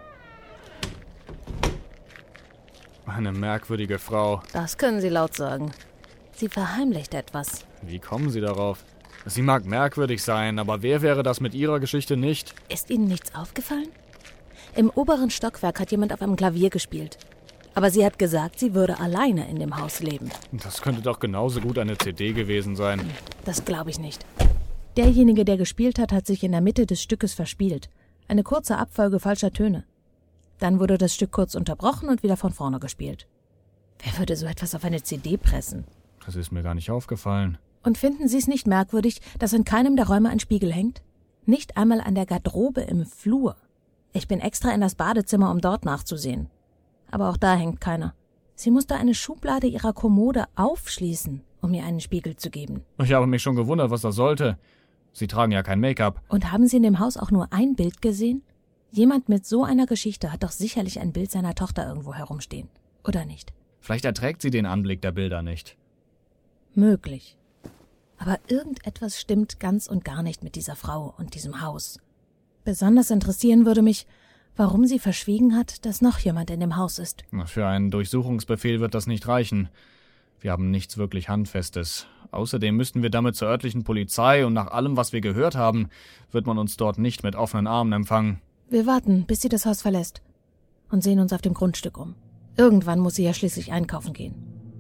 S6: Eine merkwürdige Frau.
S5: Das können Sie laut sagen. Sie verheimlicht etwas.
S6: Wie kommen Sie darauf? Sie mag merkwürdig sein, aber wer wäre das mit ihrer Geschichte nicht?
S5: Ist Ihnen nichts aufgefallen? Im oberen Stockwerk hat jemand auf einem Klavier gespielt. Aber sie hat gesagt, sie würde alleine in dem Haus leben.
S6: Das könnte doch genauso gut eine C D gewesen sein.
S5: Das glaube ich nicht. Derjenige, der gespielt hat, hat sich in der Mitte des Stückes verspielt. Eine kurze Abfolge falscher Töne. Dann wurde das Stück kurz unterbrochen und wieder von vorne gespielt. Wer würde so etwas auf eine C D pressen?
S6: Das ist mir gar nicht aufgefallen.
S5: Und finden Sie es nicht merkwürdig, dass in keinem der Räume ein Spiegel hängt? Nicht einmal an der Garderobe im Flur. Ich bin extra in das Badezimmer, um dort nachzusehen. Aber auch da hängt keiner. Sie musste eine Schublade ihrer Kommode aufschließen, um mir einen Spiegel zu geben.
S6: Ich habe mich schon gewundert, was das sollte. Sie tragen ja kein Make-up.
S5: Und haben Sie in dem Haus auch nur ein Bild gesehen? Jemand mit so einer Geschichte hat doch sicherlich ein Bild seiner Tochter irgendwo herumstehen. Oder nicht?
S6: Vielleicht erträgt sie den Anblick der Bilder nicht.
S5: Möglich. Aber irgendetwas stimmt ganz und gar nicht mit dieser Frau und diesem Haus. Besonders interessieren würde mich, warum sie verschwiegen hat, dass noch jemand in dem Haus ist.
S6: Für einen Durchsuchungsbefehl wird das nicht reichen. Wir haben nichts wirklich Handfestes. Außerdem müssten wir damit zur örtlichen Polizei und nach allem, was wir gehört haben, wird man uns dort nicht mit offenen Armen empfangen.
S5: Wir warten, bis sie das Haus verlässt und sehen uns auf dem Grundstück um. Irgendwann muss sie ja schließlich einkaufen gehen.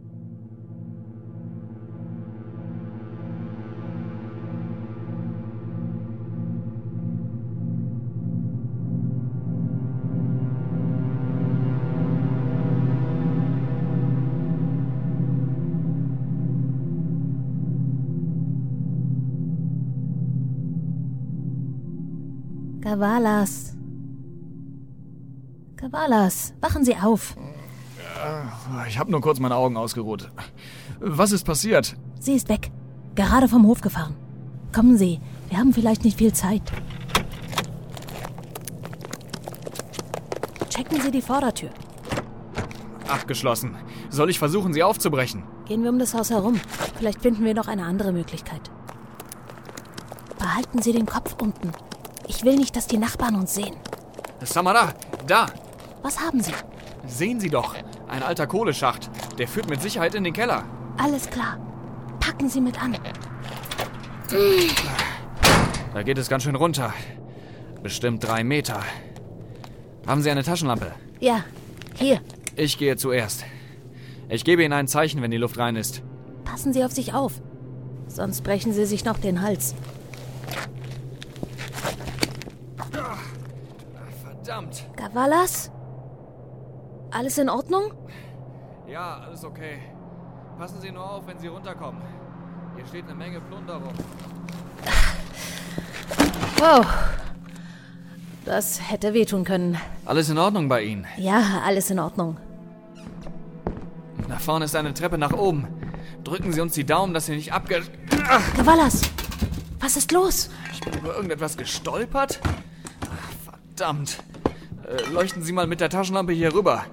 S5: Kavalas. Kavalas, wachen Sie auf.
S6: Ich habe nur kurz meine Augen ausgeruht. Was ist passiert?
S5: Sie ist weg. Gerade vom Hof gefahren. Kommen Sie, wir haben vielleicht nicht viel Zeit. Checken Sie die Vordertür.
S6: Abgeschlossen. Soll ich versuchen, sie aufzubrechen?
S5: Gehen wir um das Haus herum. Vielleicht finden wir noch eine andere Möglichkeit. Behalten Sie den Kopf unten. Ich will nicht, dass die Nachbarn uns sehen.
S6: Samara, da!
S5: Was haben Sie?
S6: Sehen Sie doch, ein alter Kohleschacht. Der führt mit Sicherheit in den Keller.
S5: Alles klar. Packen Sie mit an.
S6: Da geht es ganz schön runter. Bestimmt drei Meter. Haben Sie eine Taschenlampe?
S5: Ja, hier.
S6: Ich gehe zuerst. Ich gebe Ihnen ein Zeichen, wenn die Luft rein ist.
S5: Passen Sie auf sich auf. Sonst brechen Sie sich noch den Hals.
S6: Verdammt.
S5: Kavalas? Alles in Ordnung?
S6: Ja, alles okay. Passen Sie nur auf, wenn Sie runterkommen. Hier steht eine Menge Plunder rum.
S5: Wow. Das hätte wehtun können.
S6: Alles in Ordnung bei Ihnen?
S5: Ja, alles in Ordnung.
S6: Da vorne ist eine Treppe nach oben. Drücken Sie uns die Daumen, dass Sie nicht abge...
S5: Herr Wallace, was ist los?
S6: Ich bin über irgendetwas gestolpert? Ach, verdammt. Äh, leuchten Sie mal mit der Taschenlampe hier rüber.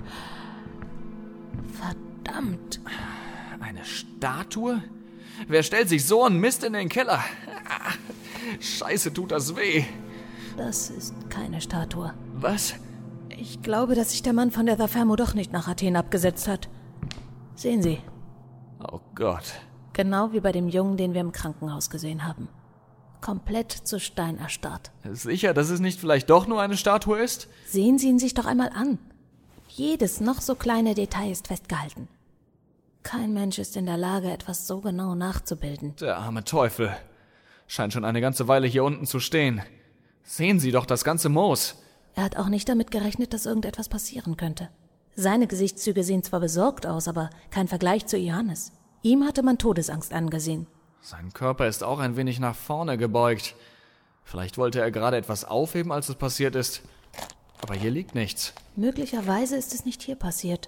S5: Verdammt.
S6: Eine Statue? Wer stellt sich so einen Mist in den Keller? Scheiße, tut das weh.
S5: Das ist keine Statue.
S6: Was?
S5: Ich glaube, dass sich der Mann von der Zafermo doch nicht nach Athen abgesetzt hat. Sehen Sie.
S6: Oh Gott.
S5: Genau wie bei dem Jungen, den wir im Krankenhaus gesehen haben. Komplett zu Stein erstarrt.
S6: Sicher, dass es nicht vielleicht doch nur eine Statue ist?
S5: Sehen Sie ihn sich doch einmal an. Jedes noch so kleine Detail ist festgehalten. Kein Mensch ist in der Lage, etwas so genau nachzubilden.
S6: Der arme Teufel. Scheint schon eine ganze Weile hier unten zu stehen. Sehen Sie doch das ganze Moos.
S5: Er hat auch nicht damit gerechnet, dass irgendetwas passieren könnte. Seine Gesichtszüge sehen zwar besorgt aus, aber kein Vergleich zu Ioannis. Ihm hatte man Todesangst angesehen.
S6: Sein Körper ist auch ein wenig nach vorne gebeugt. Vielleicht wollte er gerade etwas aufheben, als es passiert ist. Aber hier liegt nichts.
S5: Möglicherweise ist es nicht hier passiert.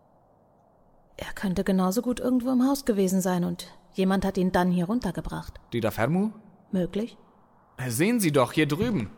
S5: Er könnte genauso gut irgendwo im Haus gewesen sein und jemand hat ihn dann hier runtergebracht.
S6: Die Zafermo?
S5: Möglich.
S6: Sehen Sie doch, hier drüben.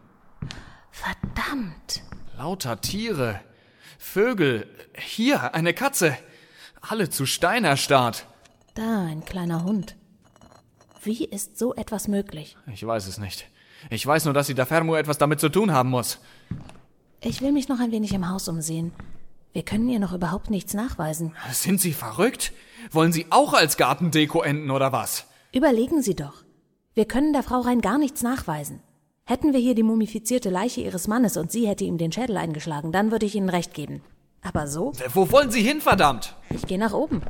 S5: Verdammt.
S6: Lauter Tiere. Vögel. Hier, eine Katze. Alle zu Stein erstarrt.
S5: Da, ein kleiner Hund. Wie ist so etwas möglich?
S6: Ich weiß es nicht. Ich weiß nur, dass die Zafermo etwas damit zu tun haben muss.
S5: Ich will mich noch ein wenig im Haus umsehen. Wir können ihr noch überhaupt nichts nachweisen.
S6: Sind Sie verrückt? Wollen Sie auch als Gartendeko enden, oder was?
S5: Überlegen Sie doch. Wir können der Frau rein gar nichts nachweisen. Hätten wir hier die mumifizierte Leiche ihres Mannes und sie hätte ihm den Schädel eingeschlagen, dann würde ich Ihnen recht geben. Aber so?
S6: Wo wollen Sie hin, verdammt?
S5: Ich gehe nach oben.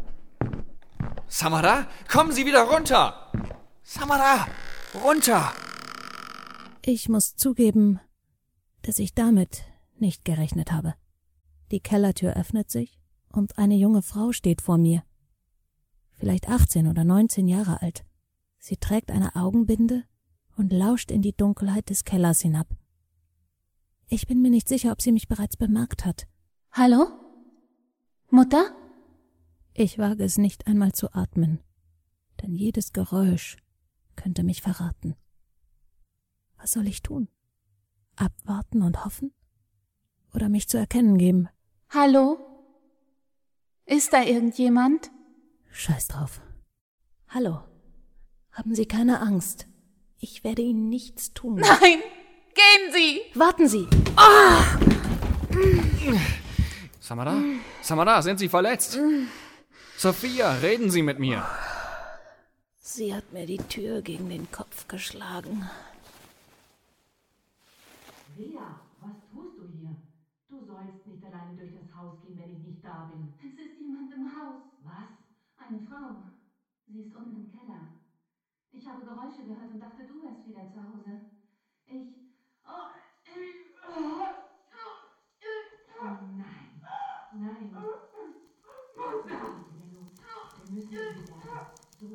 S6: Samara, kommen Sie wieder runter! Samara, runter!
S5: Ich muss zugeben, dass ich damit nicht gerechnet habe. Die Kellertür öffnet sich und eine junge Frau steht vor mir. Vielleicht achtzehn oder neunzehn Jahre alt. Sie trägt eine Augenbinde und lauscht in die Dunkelheit des Kellers hinab. Ich bin mir nicht sicher, ob sie mich bereits bemerkt hat.
S14: Hallo? Mutter?
S5: Ich wage es nicht einmal zu atmen, denn jedes Geräusch könnte mich verraten. Was soll ich tun? Abwarten und hoffen? Oder mich zu erkennen geben?
S14: Hallo? Ist da irgendjemand?
S5: Scheiß drauf. Hallo. Haben Sie keine Angst. Ich werde Ihnen nichts tun.
S14: Nein! Gehen Sie!
S5: Warten Sie! Ah!
S6: Samara? Samara, sind Sie verletzt? Sophia, reden Sie mit mir.
S5: Sie hat mir die Tür gegen den Kopf geschlagen.
S15: Ria, was tust du hier? Du sollst nicht alleine durch das Haus gehen, wenn ich nicht da bin.
S16: Es ist jemand im Haus.
S15: Was?
S16: Eine Frau. Sie ist unten im Keller. Ich habe Geräusche gehört und dachte, du wärst wieder zu Hause. Ich... Oh, ich... Oh,
S15: oh nein. Nein. Wir müssen wieder.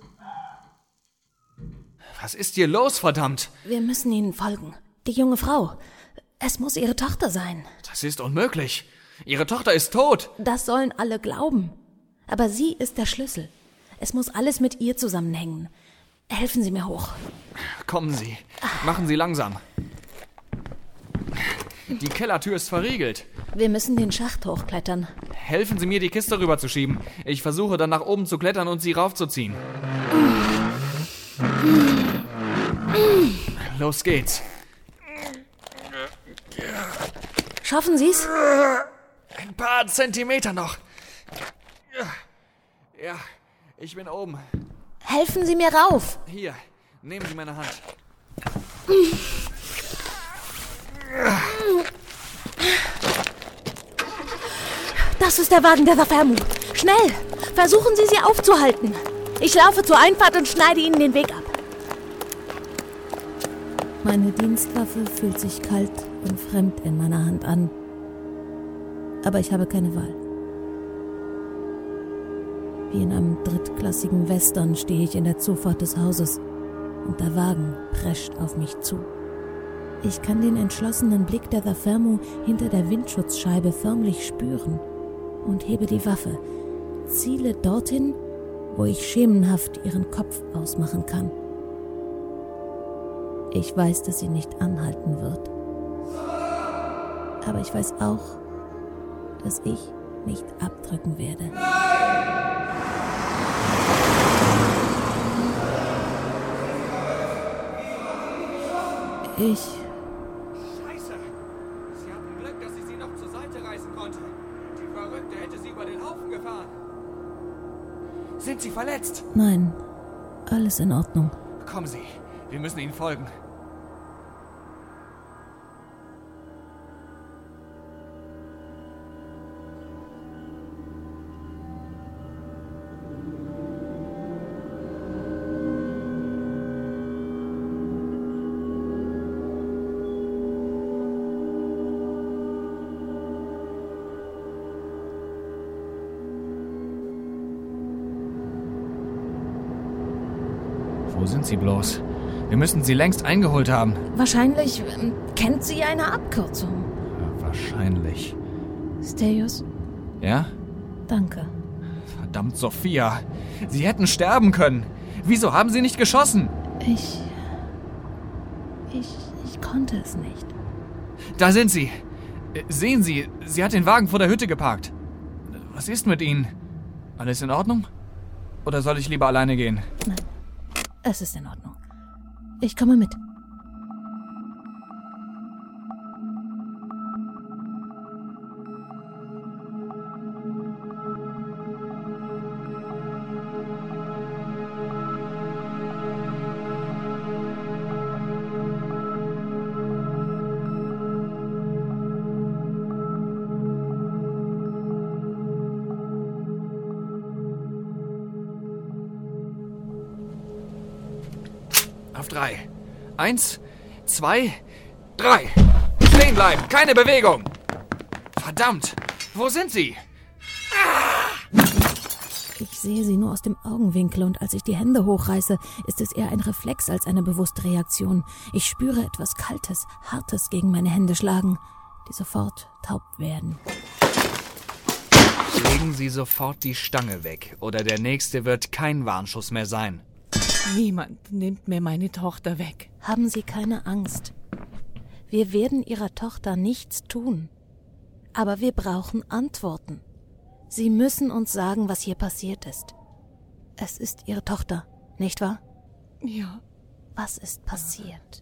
S6: Was ist hier los, verdammt?
S5: Wir müssen ihnen folgen. Die junge Frau. Es muss ihre Tochter sein.
S6: Das ist unmöglich. Ihre Tochter ist tot.
S5: Das sollen alle glauben. Aber sie ist der Schlüssel. Es muss alles mit ihr zusammenhängen. Helfen Sie mir hoch.
S6: Kommen Sie. Machen Sie langsam. Die Kellertür ist verriegelt.
S5: Wir müssen den Schacht hochklettern.
S6: Helfen Sie mir, die Kiste rüberzuschieben. Ich versuche dann nach oben zu klettern und sie raufzuziehen. Los geht's.
S5: Schaffen Sie's?
S6: Ein paar Zentimeter noch. Ja, ich bin oben.
S5: Helfen Sie mir rauf.
S6: Hier, nehmen Sie meine Hand.
S5: Das ist der Wagen der Zafermo. Schnell! Versuchen Sie, sie aufzuhalten. Ich laufe zur Einfahrt und schneide Ihnen den Weg ab. Meine Dienstwaffe fühlt sich kalt und fremd in meiner Hand an. Aber ich habe keine Wahl. Wie in einem drittklassigen Western stehe ich in der Zufahrt des Hauses und der Wagen prescht auf mich zu. Ich kann den entschlossenen Blick der Zafermo hinter der Windschutzscheibe förmlich spüren und hebe die Waffe, ziele dorthin, wo ich schemenhaft ihren Kopf ausmachen kann. Ich weiß, dass sie nicht anhalten wird. Aber ich weiß auch, dass ich nicht abdrücken werde. Ich...
S17: Scheiße! Sie hatten Glück, dass ich sie noch zur Seite reißen konnte. Die Verrückte hätte sie über den Haufen gefahren. Sind Sie verletzt?
S5: Nein, alles in Ordnung.
S17: Kommen Sie, wir müssen Ihnen folgen.
S6: Wo sind sie bloß? Wir müssen sie längst eingeholt haben.
S5: Wahrscheinlich ähm, kennt sie eine Abkürzung.
S6: Ja, wahrscheinlich.
S5: Stelios?
S6: Ja?
S5: Danke.
S6: Verdammt, Sophia. Sie hätten sterben können. Wieso haben Sie nicht geschossen?
S5: Ich... Ich... Ich konnte es nicht.
S6: Da sind Sie. Sehen Sie, sie hat den Wagen vor der Hütte geparkt. Was ist mit Ihnen? Alles in Ordnung? Oder soll ich lieber alleine gehen?
S5: Nein. Es ist in Ordnung. Ich komme mit.
S6: Auf drei. Eins, zwei, drei. Stehen bleiben, keine Bewegung. Verdammt, wo sind Sie?
S5: Ich sehe sie nur aus dem Augenwinkel und als ich die Hände hochreiße, ist es eher ein Reflex als eine bewusste Reaktion. Ich spüre etwas Kaltes, Hartes gegen meine Hände schlagen, die sofort taub werden.
S6: Legen Sie sofort die Stange weg, oder der nächste wird kein Warnschuss mehr sein.
S13: Niemand nimmt mir meine Tochter weg.
S5: Haben Sie keine Angst. Wir werden Ihrer Tochter nichts tun. Aber wir brauchen Antworten. Sie müssen uns sagen, was hier passiert ist. Es ist Ihre Tochter, nicht wahr?
S13: Ja.
S5: Was ist passiert?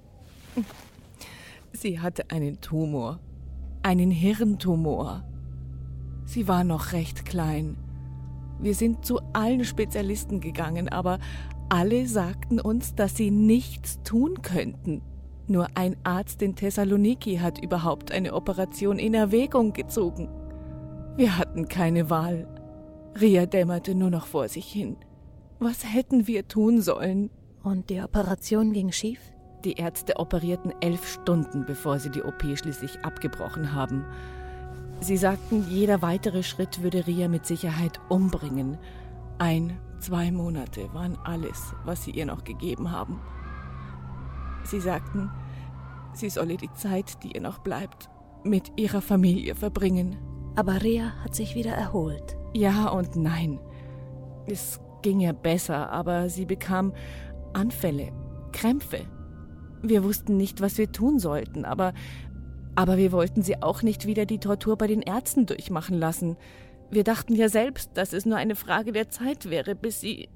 S13: Sie hatte einen Tumor. Einen Hirntumor. Sie war noch recht klein. Wir sind zu allen Spezialisten gegangen, aber alle sagten uns, dass sie nichts tun könnten. Nur ein Arzt in Thessaloniki hat überhaupt eine Operation in Erwägung gezogen. Wir hatten keine Wahl. Ria dämmerte nur noch vor sich hin. Was hätten wir tun sollen?
S5: Und die Operation ging schief?
S13: Die Ärzte operierten elf Stunden, bevor sie die O P schließlich abgebrochen haben. Sie sagten, jeder weitere Schritt würde Ria mit Sicherheit umbringen. Ein, zwei Monate waren alles, was sie ihr noch gegeben haben. Sie sagten, sie solle die Zeit, die ihr noch bleibt, mit ihrer Familie verbringen.
S5: Aber Ria hat sich wieder erholt.
S13: Ja und nein. Es ging ihr besser, aber sie bekam Anfälle, Krämpfe. Wir wussten nicht, was wir tun sollten, aber, aber wir wollten sie auch nicht wieder die Tortur bei den Ärzten durchmachen lassen. Wir dachten ja selbst, dass es nur eine Frage der Zeit wäre, bis sie...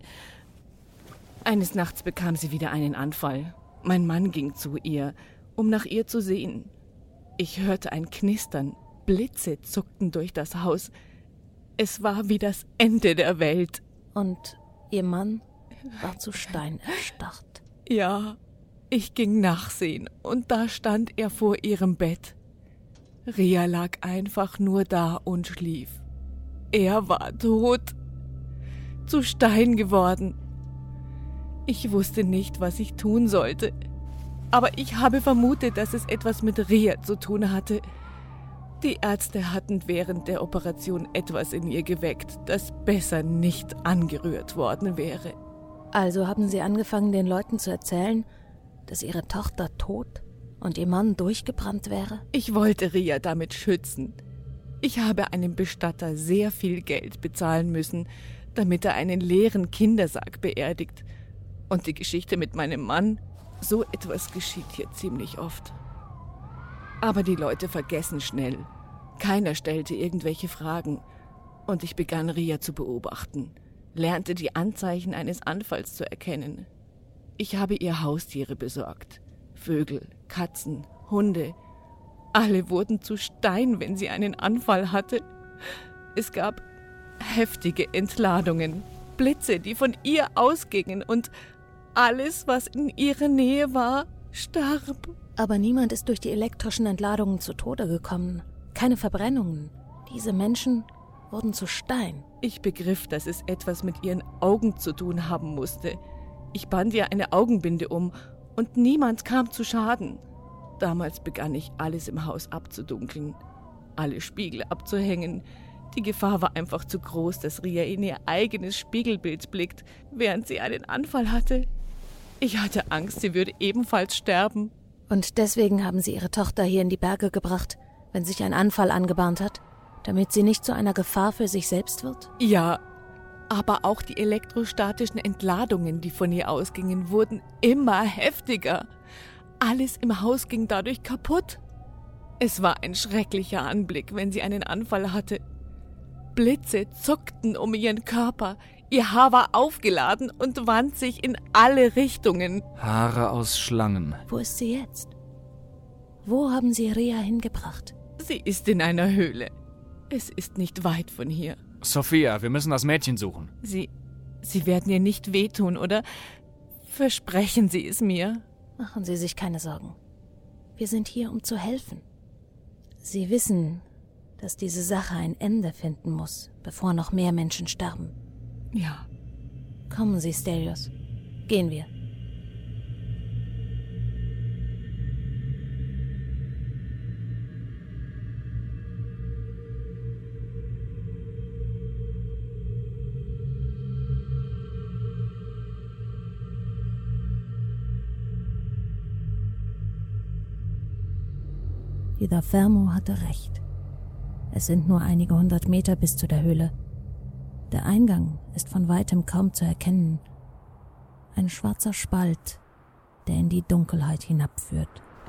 S13: Eines Nachts bekam sie wieder einen Anfall. Mein Mann ging zu ihr, um nach ihr zu sehen. Ich hörte ein Knistern, Blitze zuckten durch das Haus. Es war wie das Ende der Welt.
S5: Und Ihr Mann war zu Stein erstarrt.
S13: Ja, ich ging nachsehen und da stand er vor ihrem Bett. Ria lag einfach nur da und schlief. Er war tot, zu Stein geworden. Ich wusste nicht, was ich tun sollte, aber ich habe vermutet, dass es etwas mit Ria zu tun hatte. Die Ärzte hatten während der Operation etwas in ihr geweckt, das besser nicht angerührt worden wäre.
S5: Also haben Sie angefangen, den Leuten zu erzählen, dass Ihre Tochter tot und Ihr Mann durchgebrannt wäre?
S13: Ich wollte Ria damit schützen. Ich habe einem Bestatter sehr viel Geld bezahlen müssen, damit er einen leeren Kindersarg beerdigt. Und die Geschichte mit meinem Mann, so etwas geschieht hier ziemlich oft. Aber die Leute vergessen schnell. Keiner stellte irgendwelche Fragen. Und ich begann Ria zu beobachten, lernte die Anzeichen eines Anfalls zu erkennen. Ich habe ihr Haustiere besorgt. Vögel, Katzen, Hunde. Alle wurden zu Stein, wenn sie einen Anfall hatte. Es gab heftige Entladungen, Blitze, die von ihr ausgingen, und alles, was in ihrer Nähe war, starb.
S5: Aber niemand ist durch die elektrischen Entladungen zu Tode gekommen. Keine Verbrennungen. Diese Menschen wurden zu Stein.
S13: Ich begriff, dass es etwas mit ihren Augen zu tun haben musste. Ich band ihr eine Augenbinde um und niemand kam zu Schaden. Damals begann ich, alles im Haus abzudunkeln, alle Spiegel abzuhängen. Die Gefahr war einfach zu groß, dass Ria in ihr eigenes Spiegelbild blickt, während sie einen Anfall hatte. Ich hatte Angst, sie würde ebenfalls sterben.
S5: Und deswegen haben Sie Ihre Tochter hier in die Berge gebracht, wenn sich ein Anfall angebahnt hat, damit sie nicht zu einer Gefahr für sich selbst wird?
S13: Ja, aber auch die elektrostatischen Entladungen, die von ihr ausgingen, wurden immer heftiger. Alles im Haus ging dadurch kaputt. Es war ein schrecklicher Anblick, wenn sie einen Anfall hatte. Blitze zuckten um ihren Körper, ihr Haar war aufgeladen und wand sich in alle Richtungen.
S6: Haare aus Schlangen.
S5: Wo ist sie jetzt? Wo haben Sie Ria hingebracht?
S13: Sie ist in einer Höhle. Es ist nicht weit von hier.
S6: Sophia, wir müssen das Mädchen suchen.
S13: Sie, Sie werden ihr nicht wehtun, oder? Versprechen Sie es mir.
S5: Machen Sie sich keine Sorgen. Wir sind hier, um zu helfen. Sie wissen, dass diese Sache ein Ende finden muss, bevor noch mehr Menschen sterben.
S13: Ja.
S5: Kommen Sie, Stelios. Gehen wir. Ida Fermo hatte recht. Es sind nur einige hundert Meter bis zu der Höhle. Der Eingang ist von weitem kaum zu erkennen. Ein schwarzer Spalt, der in die Dunkelheit hinabführt.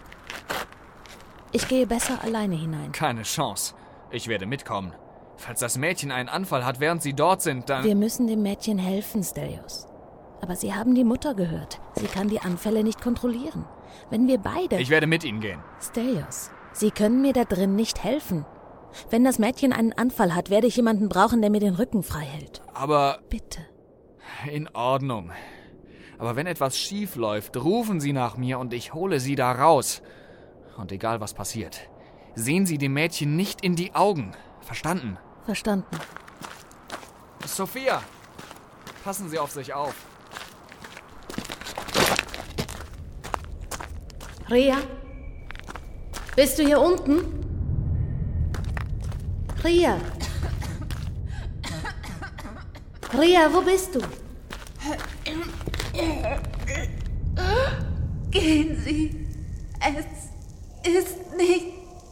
S5: Ich gehe besser alleine hinein.
S6: Keine Chance. Ich werde mitkommen. Falls das Mädchen einen Anfall hat, während Sie dort sind, dann...
S5: Wir müssen dem Mädchen helfen, Stelios. Aber Sie haben die Mutter gehört. Sie kann die Anfälle nicht kontrollieren. Wenn wir beide...
S6: Ich werde mit Ihnen gehen.
S5: Stelios, Sie können mir da drin nicht helfen. Wenn das Mädchen einen Anfall hat, werde ich jemanden brauchen, der mir den Rücken frei hält.
S6: Aber...
S5: Bitte.
S6: In Ordnung. Aber wenn etwas schief läuft, rufen Sie nach mir und ich hole Sie da raus. Und egal was passiert, sehen Sie dem Mädchen nicht in die Augen. Verstanden?
S5: Verstanden.
S6: Sophia, passen Sie auf sich auf.
S5: Ria? Bist du hier unten? Ria? Ria, wo bist du?
S14: Gehen Sie. Es ist nicht...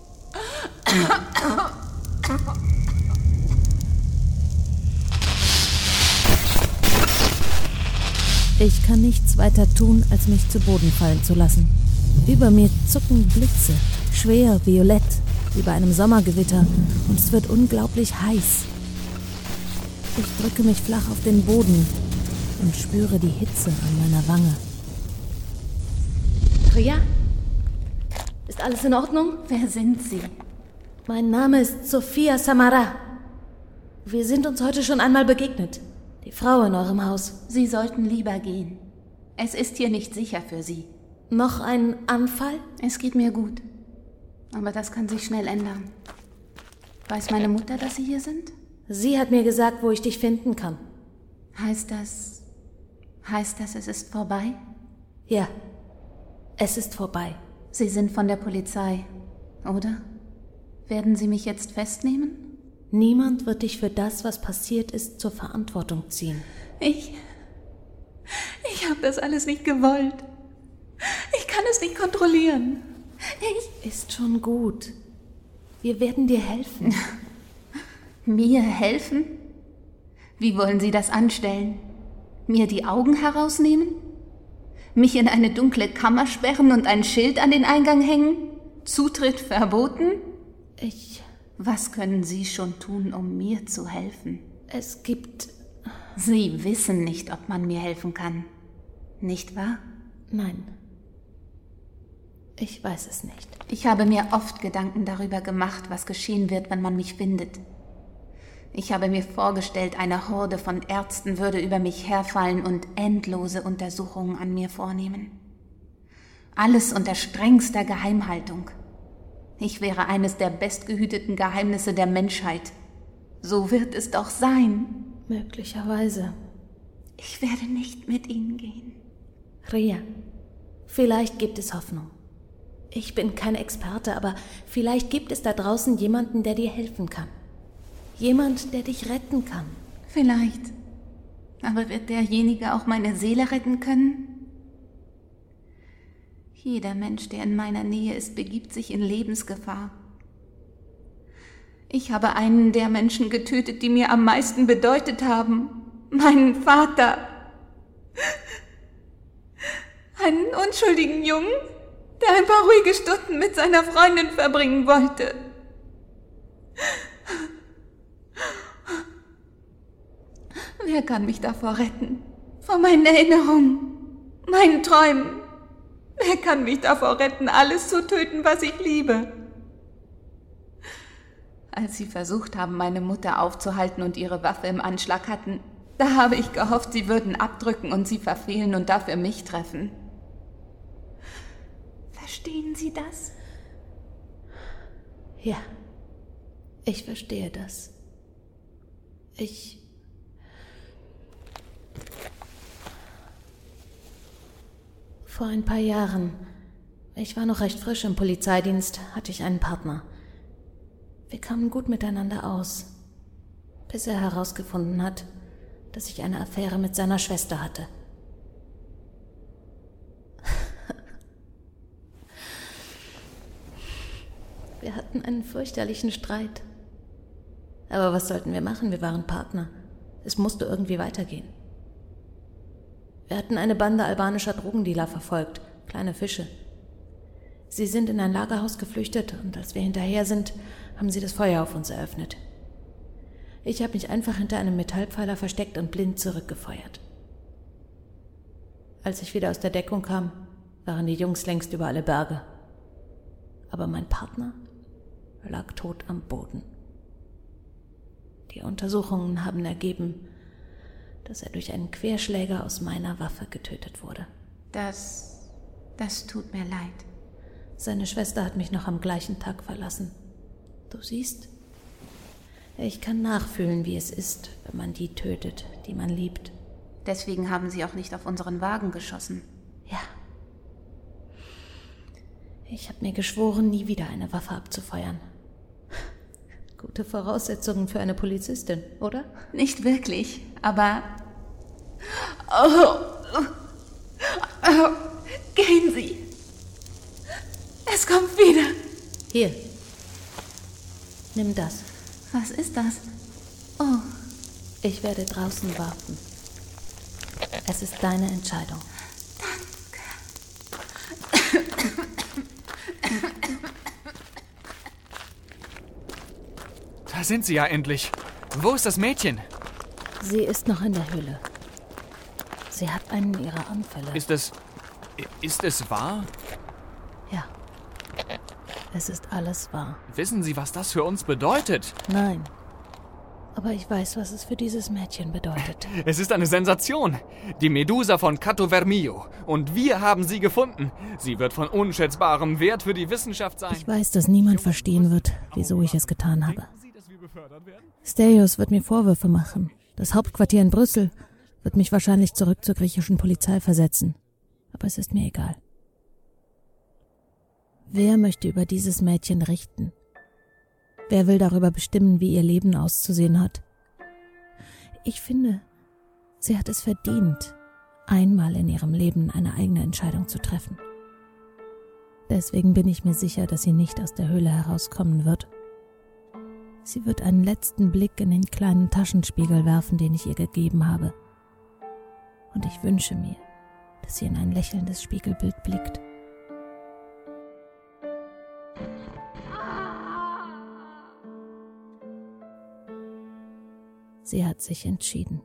S5: Ich kann nichts weiter tun, als mich zu Boden fallen zu lassen. Über mir zucken Blitze, schwer, violett, wie bei einem Sommergewitter, und es wird unglaublich heiß. Ich drücke mich flach auf den Boden und spüre die Hitze an meiner Wange. Ria? Ist alles in Ordnung?
S14: Wer sind Sie?
S5: Mein Name ist Sophia Samara. Wir sind uns heute schon einmal begegnet. Die Frau in eurem Haus.
S14: Sie sollten lieber gehen. Es ist hier nicht sicher für Sie.
S5: Noch ein Anfall?
S14: Es geht mir gut. Aber das kann sich schnell ändern. Weiß meine Mutter, dass Sie hier sind?
S5: Sie hat mir gesagt, wo ich dich finden kann.
S14: Heißt das... Heißt das, es ist vorbei?
S5: Ja, es ist vorbei.
S14: Sie sind von der Polizei, oder? Werden Sie mich jetzt festnehmen?
S5: Niemand wird dich für das, was passiert ist, zur Verantwortung ziehen.
S14: Ich... Ich habe das alles nicht gewollt. Ich kann es nicht kontrollieren. Ich...
S5: Ist schon gut. Wir werden dir helfen.
S14: Mir helfen? Wie wollen Sie das anstellen? Mir die Augen herausnehmen? Mich in eine dunkle Kammer sperren und ein Schild an den Eingang hängen? Zutritt verboten?
S5: Ich...
S14: Was können Sie schon tun, um mir zu helfen?
S5: Es gibt...
S14: Sie wissen nicht, ob man mir helfen kann. Nicht wahr?
S5: Nein. Ich weiß es nicht.
S14: Ich habe mir oft Gedanken darüber gemacht, was geschehen wird, wenn man mich findet. Ich habe mir vorgestellt, eine Horde von Ärzten würde über mich herfallen und endlose Untersuchungen an mir vornehmen. Alles unter strengster Geheimhaltung. Ich wäre eines der bestgehüteten Geheimnisse der Menschheit. So wird es doch sein.
S5: Möglicherweise.
S14: Ich werde nicht mit Ihnen gehen.
S5: Ria, vielleicht gibt es Hoffnung. Ich bin kein Experte, aber vielleicht gibt es da draußen jemanden, der dir helfen kann. Jemand, der dich retten kann.
S14: Vielleicht. Aber wird derjenige auch meine Seele retten können? Jeder Mensch, der in meiner Nähe ist, begibt sich in Lebensgefahr. Ich habe einen der Menschen getötet, die mir am meisten bedeutet haben. Meinen Vater. Einen unschuldigen Jungen, der ein paar ruhige Stunden mit seiner Freundin verbringen wollte. Wer kann mich davor retten? Vor meinen Erinnerungen, meinen Träumen. Wer kann mich davor retten, alles zu töten, was ich liebe? Als sie versucht haben, meine Mutter aufzuhalten und ihre Waffe im Anschlag hatten, da habe ich gehofft, sie würden abdrücken und sie verfehlen und dafür mich treffen. Verstehen Sie das?
S5: Ja, ich verstehe das. Ich... Vor ein paar Jahren, ich war noch recht frisch im Polizeidienst, hatte ich einen Partner. Wir kamen gut miteinander aus, bis er herausgefunden hat, dass ich eine Affäre mit seiner Schwester hatte. Wir hatten einen fürchterlichen Streit. Aber was sollten wir machen? Wir waren Partner. Es musste irgendwie weitergehen. Wir hatten eine Bande albanischer Drogendealer verfolgt, kleine Fische. Sie sind in ein Lagerhaus geflüchtet und als wir hinterher sind, haben sie das Feuer auf uns eröffnet. Ich habe mich einfach hinter einem Metallpfeiler versteckt und blind zurückgefeuert. Als ich wieder aus der Deckung kam, waren die Jungs längst über alle Berge. Aber mein Partner lag tot am Boden. Die Untersuchungen haben ergeben, dass er durch einen Querschläger aus meiner Waffe getötet wurde.
S14: Das... das tut mir leid.
S5: Seine Schwester hat mich noch am gleichen Tag verlassen. Du siehst, ich kann nachfühlen, wie es ist, wenn man die tötet, die man liebt.
S14: Deswegen haben sie auch nicht auf unseren Wagen geschossen.
S5: Ja. Ich habe mir geschworen, nie wieder eine Waffe abzufeuern. Gute Voraussetzungen für eine Polizistin, oder?
S14: Nicht wirklich, aber... Oh. Oh. Gehen Sie. Es kommt wieder.
S5: Hier. Nimm das.
S14: Was ist das? Oh.
S5: Ich werde draußen warten. Es ist deine Entscheidung.
S6: Da sind sie ja endlich. Wo ist das Mädchen?
S5: Sie ist noch in der Höhle. Sie hat einen ihrer Anfälle.
S6: Ist es... ist es wahr?
S5: Ja. Es ist alles wahr.
S6: Wissen Sie, was das für uns bedeutet?
S5: Nein. Aber ich weiß, was es für dieses Mädchen bedeutet.
S6: Es ist eine Sensation. Die Medusa von Cato Vermillo. Und wir haben sie gefunden. Sie wird von unschätzbarem Wert für die Wissenschaft sein.
S5: Ich weiß, dass niemand verstehen wird, wieso ich es getan habe. Stelios wird mir Vorwürfe machen. Das Hauptquartier in Brüssel wird mich wahrscheinlich zurück zur griechischen Polizei versetzen. Aber es ist mir egal. Wer möchte über dieses Mädchen richten? Wer will darüber bestimmen, wie ihr Leben auszusehen hat? Ich finde, sie hat es verdient, einmal in ihrem Leben eine eigene Entscheidung zu treffen. Deswegen bin ich mir sicher, dass sie nicht aus der Höhle herauskommen wird. Sie wird einen letzten Blick in den kleinen Taschenspiegel werfen, den ich ihr gegeben habe. Und ich wünsche mir, dass sie in ein lächelndes Spiegelbild blickt. Sie hat sich entschieden.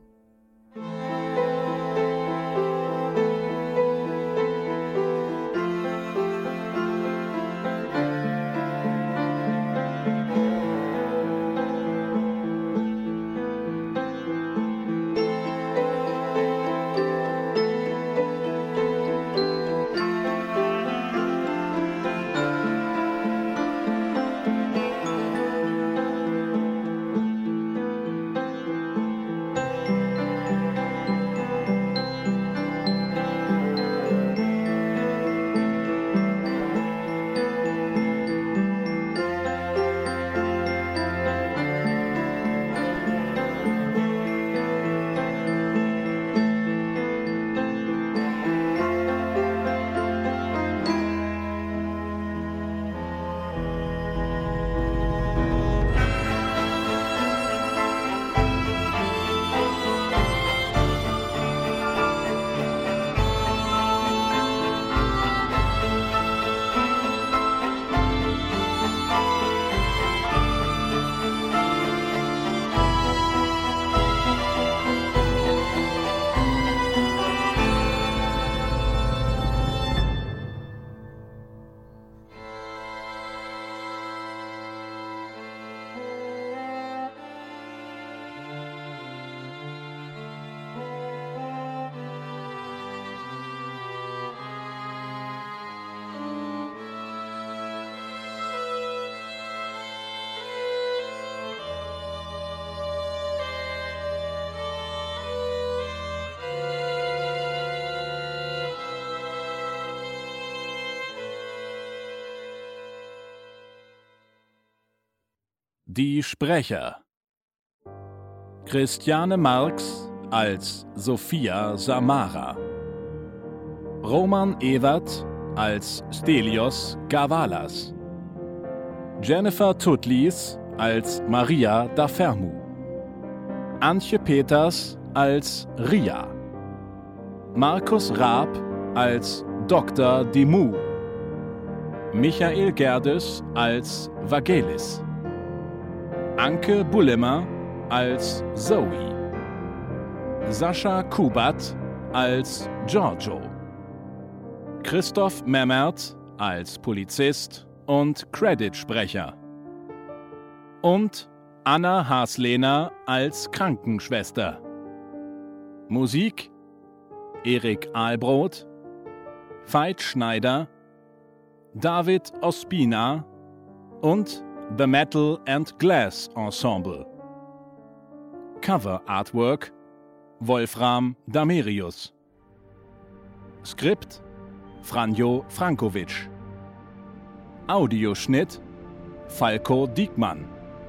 S18: Die Sprecher: Christiane Marx als Sophia Samara, Roman Ewert als Stelios Gavalas, Jennifer Tutlis als Maria da Fermu, Antje Peters als Ria, Markus Raab als Doktor Dimou, Michael Gerdes als Vagelis, Anke Bullemer als Zoe, Sascha Kubat als Giorgio, Christoph Memmert als Polizist und Creditsprecher und Anna Haslehner als Krankenschwester. Musik: Erik Ahlbrot, Veit Schneider, David Ospina und The Metal and Glass Ensemble. Cover Artwork: Wolfram Damerius. Skript: Franjo Frankovic. Audioschnitt: Falko Diekmann.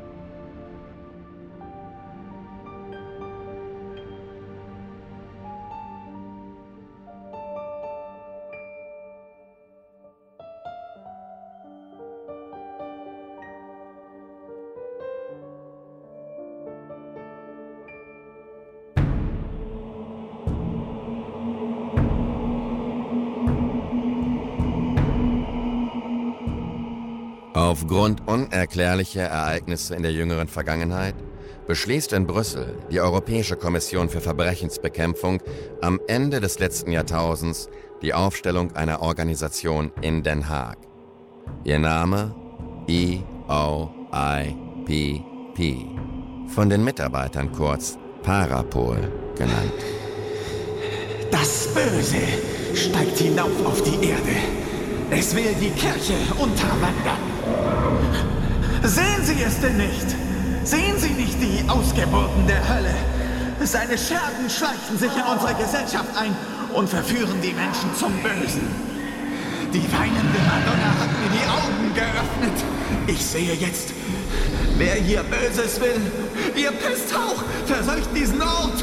S4: Aufgrund unerklärlicher Ereignisse in der jüngeren Vergangenheit beschließt in Brüssel die Europäische Kommission für Verbrechensbekämpfung am Ende des letzten Jahrtausends die Aufstellung einer Organisation in Den Haag. Ihr Name: E O I P P, von den Mitarbeitern kurz Parapol genannt.
S19: Das Böse steigt hinauf auf die Erde. Es will die Kirche unterwandern. Sehen Sie es denn nicht? Sehen Sie nicht die Ausgeburten der Hölle? Seine Schergen schleichen sich in unsere Gesellschaft ein und verführen die Menschen zum Bösen. Die weinende Madonna hat mir die Augen geöffnet. Ich sehe jetzt, wer hier Böses will. Ihr Pisthauch verseucht diesen Ort.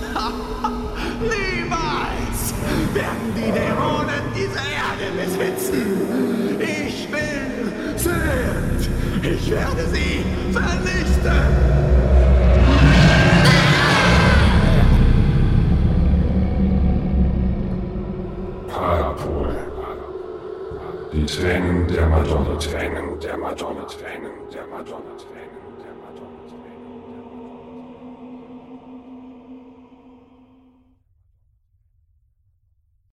S19: Niemals werden die Dämonen diese Erde besitzen. Ich bin Sünd. Ich werde sie vernichten!
S20: Parapol. Die Tränen der Madonna, Tränen der Madonna, Tränen der Madonna, Tränen.